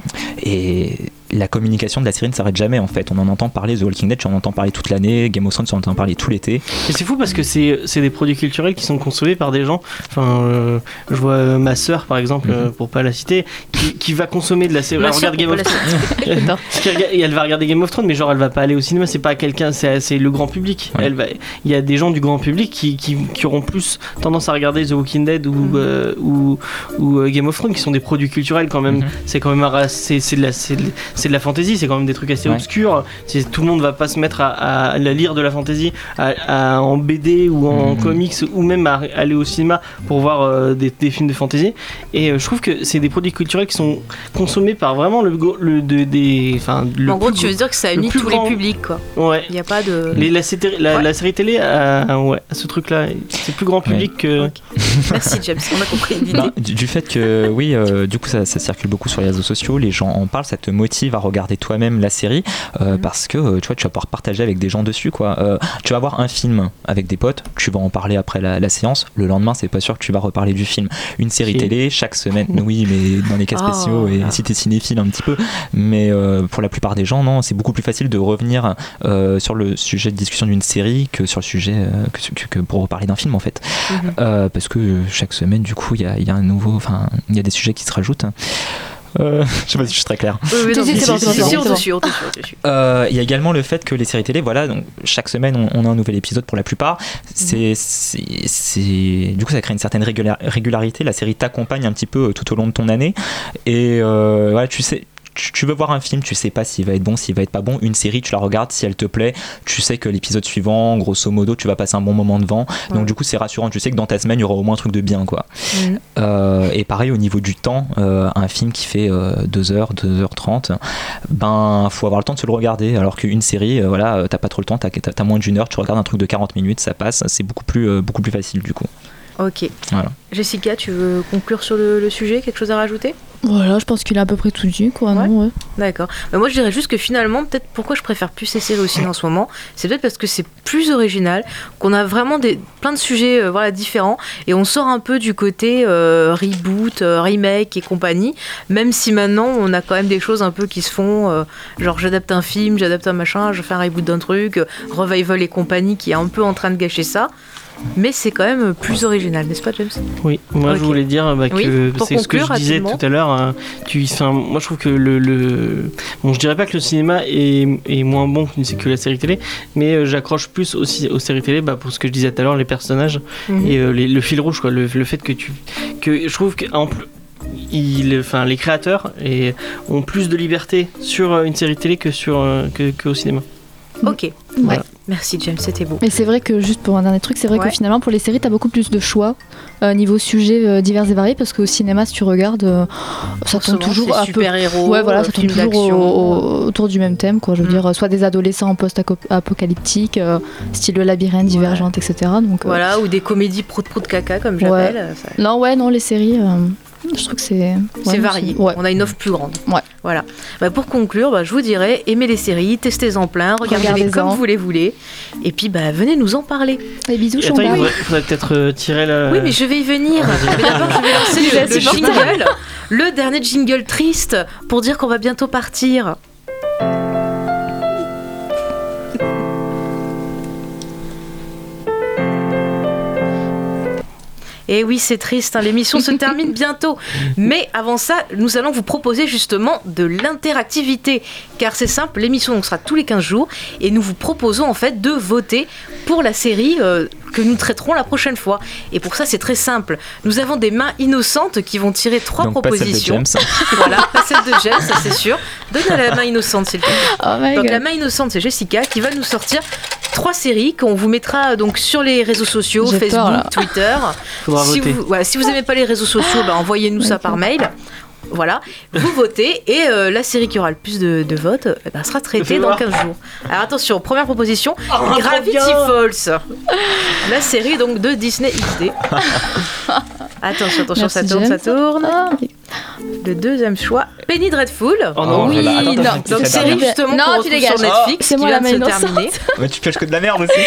Speaker 4: et la communication de la série ne s'arrête jamais en fait. On en entend parler, The Walking Dead, tu en entends parler toute l'année, Game of Thrones, tu en entends parler tout l'été.
Speaker 1: Et c'est fou parce que c'est, c'est des produits culturels qui sont consommés par des gens. Enfin, euh, je vois euh, ma sœur par exemple, mm-hmm. euh, pour pas la citer, qui, qui va consommer de la série. Elle regarde Game of Thrones. Et elle va regarder Game of Thrones, mais genre elle va pas aller au cinéma. C'est pas quelqu'un, c'est, c'est le grand public. Ouais. Elle va. Il y a des gens du grand public qui, qui, qui auront plus tendance à regarder The Walking Dead ou mm-hmm. euh, ou, ou euh, Game of Thrones, qui sont des produits culturels quand même. Mm-hmm. C'est quand même un, c'est, c'est de la c'est de, c'est de la fantasy. C'est quand même des trucs assez ouais. obscurs. C'est, tout le monde va pas se mettre à, à, à lire de la fantasy à, à, en B D ou en mmh. comics ou même à aller au cinéma pour voir euh, des, des films de fantasy. Et euh, je trouve que c'est des produits culturels qui sont consommés par vraiment le, le de, des. Enfin, le
Speaker 2: en gros, tu veux dire que ça unit tous grand... les publics, quoi.
Speaker 1: Ouais.
Speaker 2: Il y a pas de.
Speaker 1: Les, la, série, la, ouais. la série télé, a, ouais, ce truc-là, c'est plus grand public ouais. que.
Speaker 2: Okay. Merci James, on a compris l'idée.
Speaker 4: Ben, du, du fait que oui, euh, du coup, ça, ça circule beaucoup sur les réseaux sociaux. Les gens en parlent, ça te motive à regarder toi-même la série euh, mmh. parce que euh, tu vois, tu vas pouvoir partager avec des gens dessus, quoi. Euh, tu vas voir un film avec des potes, tu vas en parler après la, la séance. Le lendemain, c'est pas sûr que tu vas reparler du film. Une série si. télé, chaque semaine, oui, mais dans les cas spéciaux, oh, et ah. si t'es cinéphile un petit peu, mais euh, pour la plupart des gens, non, c'est beaucoup plus facile de revenir euh, sur le sujet de discussion d'une série que sur le sujet euh, que, que, que pour reparler d'un film en fait, mmh. euh, parce que chaque semaine, du coup, il y a, y a un nouveau, enfin, il y a des sujets qui se rajoutent. Euh, je sais pas si je suis très clair.
Speaker 2: Oui, oui, non, c'est bon, c'est sûr, c'est sûr.
Speaker 4: Il y a également le fait que les séries télé, voilà, donc chaque semaine on, on a un nouvel épisode pour la plupart. C'est, c'est, c'est, du coup, ça crée une certaine régular, régularité. La série t'accompagne un petit peu tout au long de ton année, et euh, voilà, tu sais. Tu veux voir un film, tu sais pas s'il va être bon, s'il va être pas bon. Une série, tu la regardes, si elle te plaît, tu sais que l'épisode suivant, grosso modo, tu vas passer un bon moment devant. Ouais. Donc du coup, c'est rassurant. Tu sais que dans ta semaine, il y aura au moins un truc de bien, quoi. Mmh. Euh, et pareil au niveau du temps, euh, un film qui fait euh, deux heures, deux heures trente, ben faut avoir le temps de se le regarder. Alors qu'une série, euh, voilà, t'as pas trop le temps, t'as, t'as moins d'une heure, tu regardes un truc de quarante minutes, ça passe. C'est beaucoup plus, euh, beaucoup plus facile du coup.
Speaker 2: Ok.
Speaker 4: Voilà.
Speaker 2: Jessica, tu veux conclure sur le, le sujet? Quelque chose à rajouter?
Speaker 3: Voilà, je pense qu'il a à peu près tout dit, quoi.
Speaker 2: Ouais.
Speaker 3: Non, ouais.
Speaker 2: D'accord. Bah moi, je dirais juste que finalement, peut-être pourquoi je préfère plus ces séries au ciné en ce moment, c'est peut-être parce que c'est plus original, qu'on a vraiment des, plein de sujets euh, voilà, différents, et on sort un peu du côté euh, reboot, euh, remake et compagnie, même si maintenant, on a quand même des choses un peu qui se font, euh, genre j'adapte un film, j'adapte un machin, je fais un reboot d'un truc, euh, revival et compagnie qui est un peu en train de gâcher ça. Mais c'est quand même plus original, n'est-ce pas, James?
Speaker 1: Oui, moi okay. je voulais dire bah, que
Speaker 2: oui,
Speaker 1: c'est ce que je disais rapidement. Tout à l'heure. Hein, tu, moi je trouve que le, le. Bon, je dirais pas que le cinéma est, est moins bon que, que la série télé, mais euh, j'accroche plus aussi aux séries télé bah, pour ce que je disais tout à l'heure, les personnages mm-hmm. et euh, les, le fil rouge, quoi, le, le fait que tu. Que je trouve qu'en plus. Il, enfin, les créateurs et, ont plus de liberté sur une série télé que sur, que, que au cinéma.
Speaker 2: Ok, voilà. Ouais. Merci James, c'était beau.
Speaker 3: Mais c'est vrai que, juste pour un dernier truc, c'est vrai ouais. que finalement pour les séries t'as beaucoup plus de choix euh, niveau sujets euh, divers et variés, parce qu'au cinéma si tu regardes euh, ça tourne toujours un
Speaker 2: super
Speaker 3: peu
Speaker 2: héros,
Speaker 3: ouais voilà, ça tourne toujours au, au, autour du même thème, quoi. Je veux mm. dire soit des adolescents en post-apocalyptique, euh, style le labyrinthe, Divergente, ouais. et cetera. Donc, euh,
Speaker 2: voilà, ou des comédies prout prout caca comme j'appelle.
Speaker 3: Ouais. Ça... Non ouais non les séries. Euh... Je trouve que c'est, ouais,
Speaker 2: c'est varié, ouais. On a une offre plus grande.
Speaker 3: Ouais.
Speaker 2: Voilà. Bah pour conclure, bah je vous dirais, aimez les séries, testez-en plein, regardez-les comme vous les voulez, et puis bah venez nous en parler.
Speaker 3: Et bisous,
Speaker 1: Attends, il faudrait, faudrait peut-être euh, tirer la...
Speaker 2: Oui, mais je vais y venir. Mais d'abord, je vais lancer le, le jingle, le dernier jingle triste, pour dire qu'on va bientôt partir. Et oui, c'est triste, hein, l'émission se termine bientôt. Mais avant ça, nous allons vous proposer justement de l'interactivité. Car c'est simple, l'émission donc, sera tous les quinze jours et nous vous proposons en fait de voter pour la série euh, que nous traiterons la prochaine fois. Et pour ça, c'est très simple. Nous avons des mains innocentes qui vont tirer trois
Speaker 4: Donc,
Speaker 2: propositions.
Speaker 4: Pas celle de James.
Speaker 2: Voilà, pas celle de James, ça c'est sûr. Donne à la main innocente, s'il te plaît.
Speaker 3: Oh my
Speaker 2: Donc
Speaker 3: God.
Speaker 2: la main innocente, c'est Jessica qui va nous sortir trois séries qu'on vous mettra donc sur les réseaux sociaux,
Speaker 3: J'ai
Speaker 2: Facebook,
Speaker 3: peur, là.
Speaker 2: Twitter.
Speaker 1: Faudra
Speaker 2: Si
Speaker 1: voter.
Speaker 2: vous, voilà, si vous aimez pas les réseaux sociaux, bah, envoyez-nous ça
Speaker 3: Ok.
Speaker 2: par mail. Voilà, vous votez et euh, la série qui aura le plus de, de votes eh ben, sera traitée
Speaker 1: Fais
Speaker 2: dans
Speaker 1: voir.
Speaker 2: quinze jours. Alors attention, première proposition,
Speaker 1: trop
Speaker 2: Gravity
Speaker 1: bien.
Speaker 2: Falls. La série donc de Disney X D. Attention, attention,
Speaker 3: Merci,
Speaker 2: ça tourne,
Speaker 3: James.
Speaker 2: ça tourne.
Speaker 3: Ah, ok.
Speaker 2: Le deuxième choix, Penny Dreadful.
Speaker 1: Oh non,
Speaker 3: Oui,
Speaker 4: voilà. Attends, attends,
Speaker 3: non.
Speaker 4: attends,
Speaker 2: Donc
Speaker 4: c'est
Speaker 2: série
Speaker 4: pas bien.
Speaker 2: justement
Speaker 3: Non,
Speaker 2: qu'on
Speaker 3: tu
Speaker 2: retrouve
Speaker 3: dégages.
Speaker 2: sur Netflix
Speaker 3: C'est
Speaker 2: qui
Speaker 3: moi
Speaker 2: vient
Speaker 3: la
Speaker 2: de se
Speaker 3: main innocente.
Speaker 2: terminer.
Speaker 4: Ouais, tu pioches que de la merde aussi.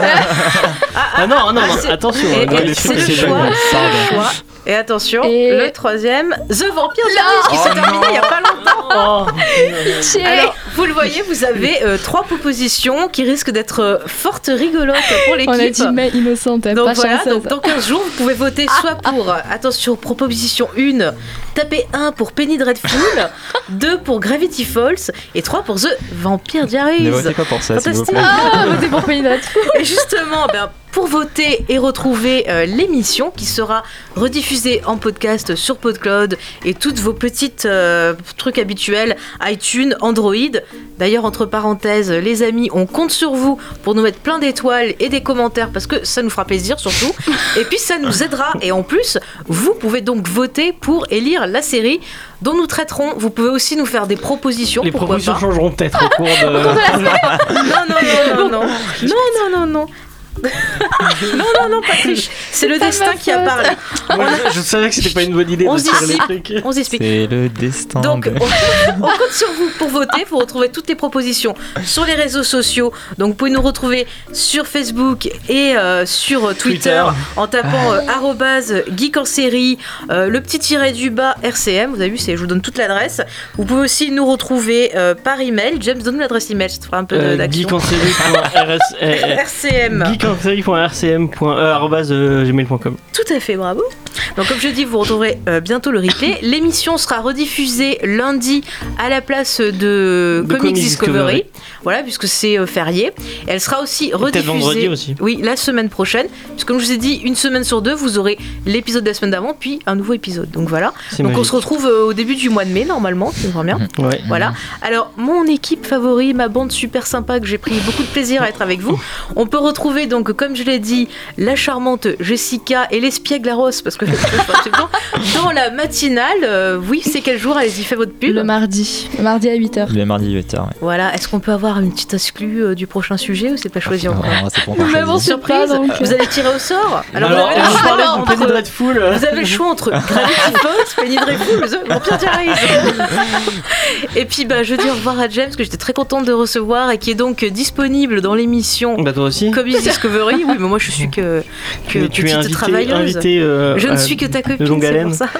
Speaker 1: Ah non, non, non,
Speaker 2: c'est-
Speaker 1: attention.
Speaker 2: Et,
Speaker 1: hein,
Speaker 2: et
Speaker 1: les
Speaker 2: c'est
Speaker 1: trucs,
Speaker 2: le
Speaker 1: c'est
Speaker 2: choix.
Speaker 1: pas grave.
Speaker 2: le choix. Et attention,
Speaker 3: Et-
Speaker 2: le troisième, The Vampire Diaries qui s'est
Speaker 4: Oh
Speaker 2: terminé il n'y a pas longtemps.
Speaker 1: Oh.
Speaker 3: Chier.
Speaker 2: Alors, vous le voyez, vous avez euh, trois propositions qui risquent d'être euh, fortes rigolotes pour
Speaker 3: On a
Speaker 2: l'équipe.
Speaker 3: dit main innocente, hein,
Speaker 2: Donc
Speaker 3: pas
Speaker 2: voilà,
Speaker 3: chanceuse.
Speaker 2: donc dans quinze jours, vous pouvez voter soit pour, euh, attention, proposition un, tapez un pour Penny Dreadful, deux pour Gravity Falls et trois pour The Vampire Diaries.
Speaker 4: Ne votez pas pour ça, s'il vous
Speaker 2: Fantastique.
Speaker 4: plaît.
Speaker 3: Ah, votez pour Penny Dreadful.
Speaker 2: Et justement, ben, pour voter et retrouver euh, l'émission qui sera rediffusée en podcast sur PodCloud et toutes vos petites euh, trucs habituels, iTunes, Android. D'ailleurs, entre parenthèses, les amis, on compte sur vous pour nous mettre plein d'étoiles et des commentaires parce que ça nous fera plaisir surtout. Et puis ça nous aidera. Et en plus, vous pouvez donc voter pour élire la série dont nous traiterons. Vous pouvez aussi nous faire des propositions.
Speaker 1: Les
Speaker 2: pourquoi
Speaker 1: propositions
Speaker 2: pas.
Speaker 1: changeront peut-être au cours de.
Speaker 2: Non, non, non, non, non. Non, non, non, non. non, non, non, pas triche. C'est le
Speaker 3: C'est pas
Speaker 2: destin
Speaker 3: ma
Speaker 2: qui a
Speaker 3: faute.
Speaker 2: parlé.
Speaker 1: Moi, je, je savais que c'était pas une bonne idée
Speaker 2: On
Speaker 1: de
Speaker 2: se
Speaker 1: tirer les
Speaker 2: dissipe.
Speaker 1: trucs.
Speaker 2: On s'explique.
Speaker 4: C'est le destin.
Speaker 2: Donc,
Speaker 4: de-
Speaker 2: on, on compte sur vous pour voter. Vous retrouvez toutes les propositions sur les réseaux sociaux. Donc, vous pouvez nous retrouver sur Facebook et euh, sur Twitter,
Speaker 1: Twitter.
Speaker 2: en tapant euh, arobase geek en série, euh, le petit tiret du bas R C M. Vous avez vu, c'est, je vous donne toute l'adresse. Vous pouvez aussi nous retrouver euh, par email. James, donne-nous l'adresse email. Ça te fera un peu de-
Speaker 1: Euh,
Speaker 2: d'action.
Speaker 1: geekensérie.rs
Speaker 2: R C M.
Speaker 1: geekensérie.rcm.gmail point com.
Speaker 2: Tout à fait, bravo. Donc comme je dis, vous retrouverez euh, bientôt le replay. L'émission sera rediffusée lundi à la place de,
Speaker 1: De
Speaker 2: Comics,
Speaker 1: Comics
Speaker 2: Discovery.
Speaker 1: Discovery.
Speaker 2: Voilà, puisque c'est euh, férié. Et elle sera aussi
Speaker 1: Peut-être
Speaker 2: rediffusée.
Speaker 1: vendredi aussi.
Speaker 2: Oui, la semaine prochaine. Puisque comme je vous ai dit, une semaine sur deux, vous aurez l'épisode de la semaine d'avant, puis un nouveau épisode. Donc voilà.
Speaker 1: C'est
Speaker 2: Donc on
Speaker 1: magique.
Speaker 2: se retrouve euh, au début du mois de mai, normalement. C'est vraiment bien.
Speaker 1: Ouais.
Speaker 2: Voilà. Alors, mon équipe favorite, ma bande super sympa que j'ai pris beaucoup de plaisir à être avec vous. On peut retrouver donc, comme je l'ai dit, la charmante Jessica et l'espiègle Laros, parce que dans la matinale, euh, oui, c'est quel jour? Allez-y, faites votre pub.
Speaker 3: Le mardi. Le mardi à huit heures.
Speaker 4: Le mardi huit heures, ouais.
Speaker 2: Voilà. Est-ce qu'on peut avoir une petite exclue euh, du prochain sujet ou c'est pas choisi encore?
Speaker 4: Ah, c'est pas encore
Speaker 3: Mais bon,
Speaker 4: choisi.
Speaker 3: c'est
Speaker 2: Surprise.
Speaker 3: pas, donc,
Speaker 2: Vous allez tirer au sort. Alors,
Speaker 1: Alors,
Speaker 2: vous avez
Speaker 1: on
Speaker 2: le
Speaker 1: va
Speaker 2: choix
Speaker 1: parler de
Speaker 2: entre-
Speaker 1: Penny Dreadful.
Speaker 2: Vous avez le choix entre Gravity Falls, Penny Dreadful, The Vampire Diaries. Et puis bah, je dis au revoir à James que j'étais très contente de recevoir et qui est donc disponible dans l'émission
Speaker 1: Bah toi aussi.
Speaker 2: Comics Discovery. Oui, mais moi je suis que, que
Speaker 1: Mais tu es
Speaker 2: petite
Speaker 1: invité,
Speaker 2: travailleuse.
Speaker 1: invité euh,
Speaker 2: Je ne
Speaker 1: à-
Speaker 2: suis que ta
Speaker 1: de
Speaker 2: copine,
Speaker 1: longue
Speaker 2: c'est
Speaker 1: haleine.
Speaker 2: pour ça.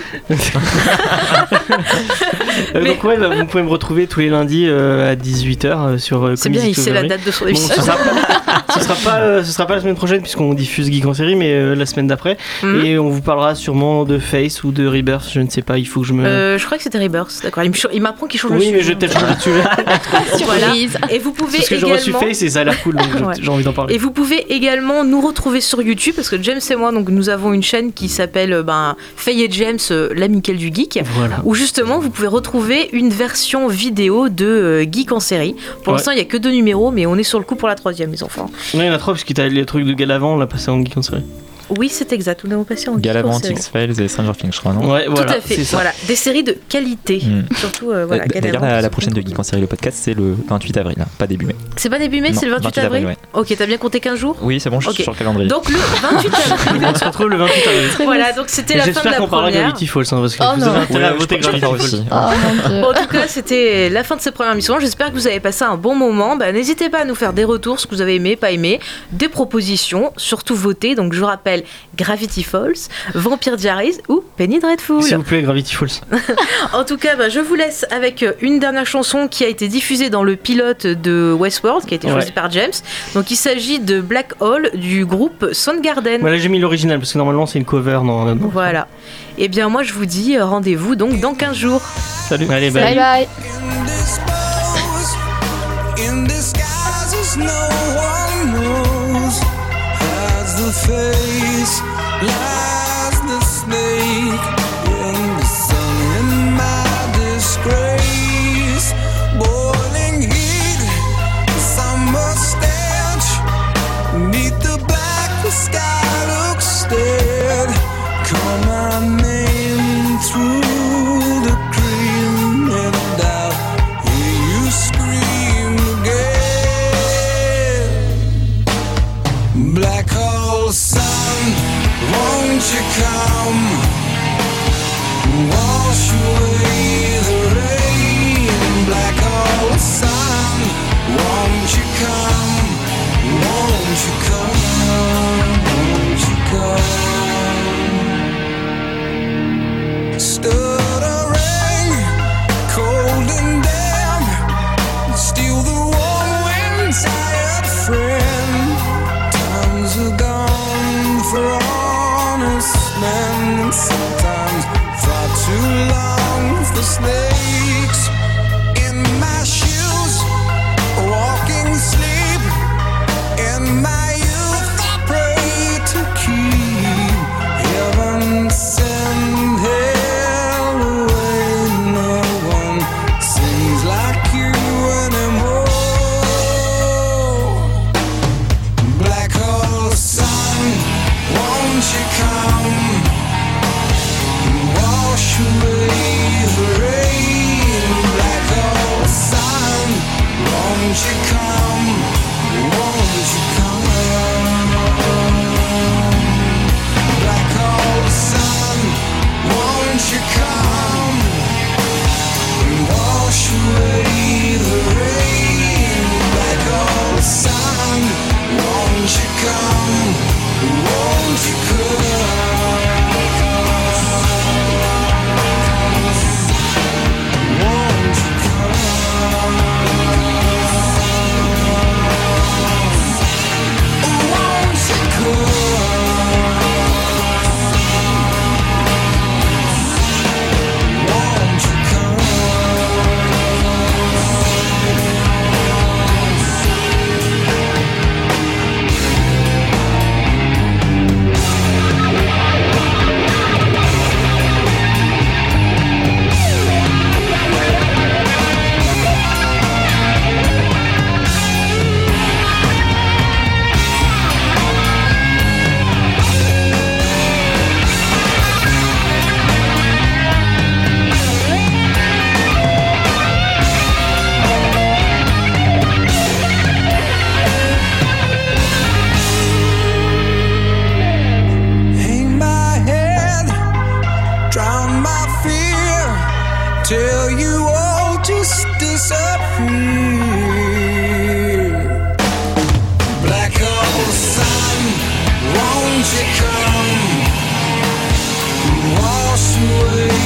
Speaker 1: Euh,
Speaker 2: Mais-
Speaker 1: Donc ouais, bah, vous pouvez me retrouver tous les lundis euh, à dix-huit heures sur euh,
Speaker 2: C'est
Speaker 1: Comics
Speaker 2: bien, il sait la
Speaker 1: Discovery.
Speaker 2: date de son
Speaker 1: Bon, ce
Speaker 2: épisode.
Speaker 1: sera pas, ce sera pas, euh, ce sera pas la semaine prochaine puisqu'on diffuse Geek en série, mais euh, la semaine d'après.
Speaker 2: Mhm.
Speaker 1: Et on vous parlera sûrement de Face ou de Rebirth, je ne sais pas. Il faut que je me.
Speaker 2: Euh, je crois que c'était Rebirth, d'accord. Il me cho- il m'apprend qu'il change
Speaker 1: oui,
Speaker 2: de
Speaker 1: mais
Speaker 2: sujet.
Speaker 1: je vais peut-être changer de sujet.
Speaker 2: Voilà.
Speaker 3: Surprise.
Speaker 2: Et vous pouvez
Speaker 1: Parce que j'ai reçu
Speaker 2: également.
Speaker 1: Face et ça a l'air cool, donc j'ai-
Speaker 2: Ouais.
Speaker 1: j'ai envie d'en parler.
Speaker 2: Et vous pouvez également nous retrouver sur YouTube parce que James et moi, donc nous avons une chaîne qui s'appelle euh, ben, Faye et James, euh, l'amical du geek.
Speaker 1: Voilà.
Speaker 2: Où justement vous pouvez retrouver une version vidéo de euh, Geek en série. Pour
Speaker 1: Ouais.
Speaker 2: l'instant, il n'y a que deux numéros, mais on est sur le coup pour la troisième, les enfants.
Speaker 1: Non, il y en a trois parce que t'as les trucs de Galavant, on l'a passé en Geek en série.
Speaker 2: Oui, c'est exact. Nous avons passé en Geek en
Speaker 4: Galavant,
Speaker 2: série.
Speaker 4: X-Files et Stranger Things, je crois, non?
Speaker 1: Ouais, voilà.
Speaker 2: Tout à fait.
Speaker 1: c'est ça.
Speaker 2: Voilà, des séries de qualité.
Speaker 4: Mm.
Speaker 2: Surtout, euh, voilà.
Speaker 4: D'ailleurs,
Speaker 2: Galavant,
Speaker 4: la, la
Speaker 2: c'est
Speaker 4: prochaine de
Speaker 2: cool.
Speaker 4: Geek en série, le podcast, c'est le vingt-huit avril, hein, pas début mai.
Speaker 2: C'est pas début mai,
Speaker 4: Non,
Speaker 2: c'est le vingt-huit avril.
Speaker 4: ouais.
Speaker 2: Ok, t'as bien compté quinze jours.
Speaker 4: Oui, c'est bon, je suis
Speaker 2: Ok.
Speaker 4: sur le calendrier.
Speaker 2: Donc le vingt-huit avril.
Speaker 1: On se retrouve le vingt-huit avril.
Speaker 2: Voilà, donc c'était
Speaker 1: Et
Speaker 2: la fin de
Speaker 1: J'espère
Speaker 2: la
Speaker 1: qu'on parlera
Speaker 2: première.
Speaker 1: Gravity Falls, hein, parce que
Speaker 3: Oh
Speaker 1: vous
Speaker 3: non.
Speaker 1: avez intérêt à
Speaker 4: Ouais,
Speaker 1: voter
Speaker 4: je préfère
Speaker 1: Gravity Falls.
Speaker 4: aussi.
Speaker 3: Oh mon dieu.
Speaker 2: Bon, en tout cas, c'était la fin de cette première émission. J'espère que vous avez passé un bon moment. Bah, n'hésitez pas à nous faire des retours, ce que vous avez aimé, pas aimé, des propositions, surtout voter. Donc, je rappelle, Gravity Falls, Vampire Diaries ou Penny Dreadful.
Speaker 1: S'il vous plaît, Gravity Falls.
Speaker 2: En tout cas, bah, je vous laisse avec une dernière chanson qui a été diffusée dans le pilote de Westworld, qui a été choisi
Speaker 1: Ouais.
Speaker 2: par James. Donc il s'agit de Black Hole du groupe Soundgarden.
Speaker 1: Voilà, j'ai mis l'original parce que normalement c'est une cover. Non, non, non.
Speaker 2: Voilà. Et bien moi je vous dis euh, rendez-vous donc dans quinze jours.
Speaker 1: Salut. Allez,
Speaker 3: Bye bye.
Speaker 5: Indisposed, in disguises no one knows. Hides the face, lies the snake. In the sun, in my disgrace. Boiling heat, summer stench. Neath the black, the sky looks dead. Call my name through the cream and I'll hear you scream again. Black hole sun, won't you come? Wash away the rain. Black hole sun, won't you come? Won't you come? Won't you come? Stuttering, cold and damp, steal the warm wind, tired friend. Times are gone for honest men. Sometimes far too long for snakes. In my shoes, walking sleep. In my youth, I pray to keep heaven send hell away. No one sings like you anymore. Black hole sun, won't you come? Wash away the rain. Black hole sun, won't you come? Won't you come? Black hole sun, won't you come? Wash away the rain. Black hole sun, won't you come? Won't you come? Won't you come? Won't you come? Won't you come? Hang my head, drown my fear, till you all just disappear. Black hole sun, won't you come? Wash away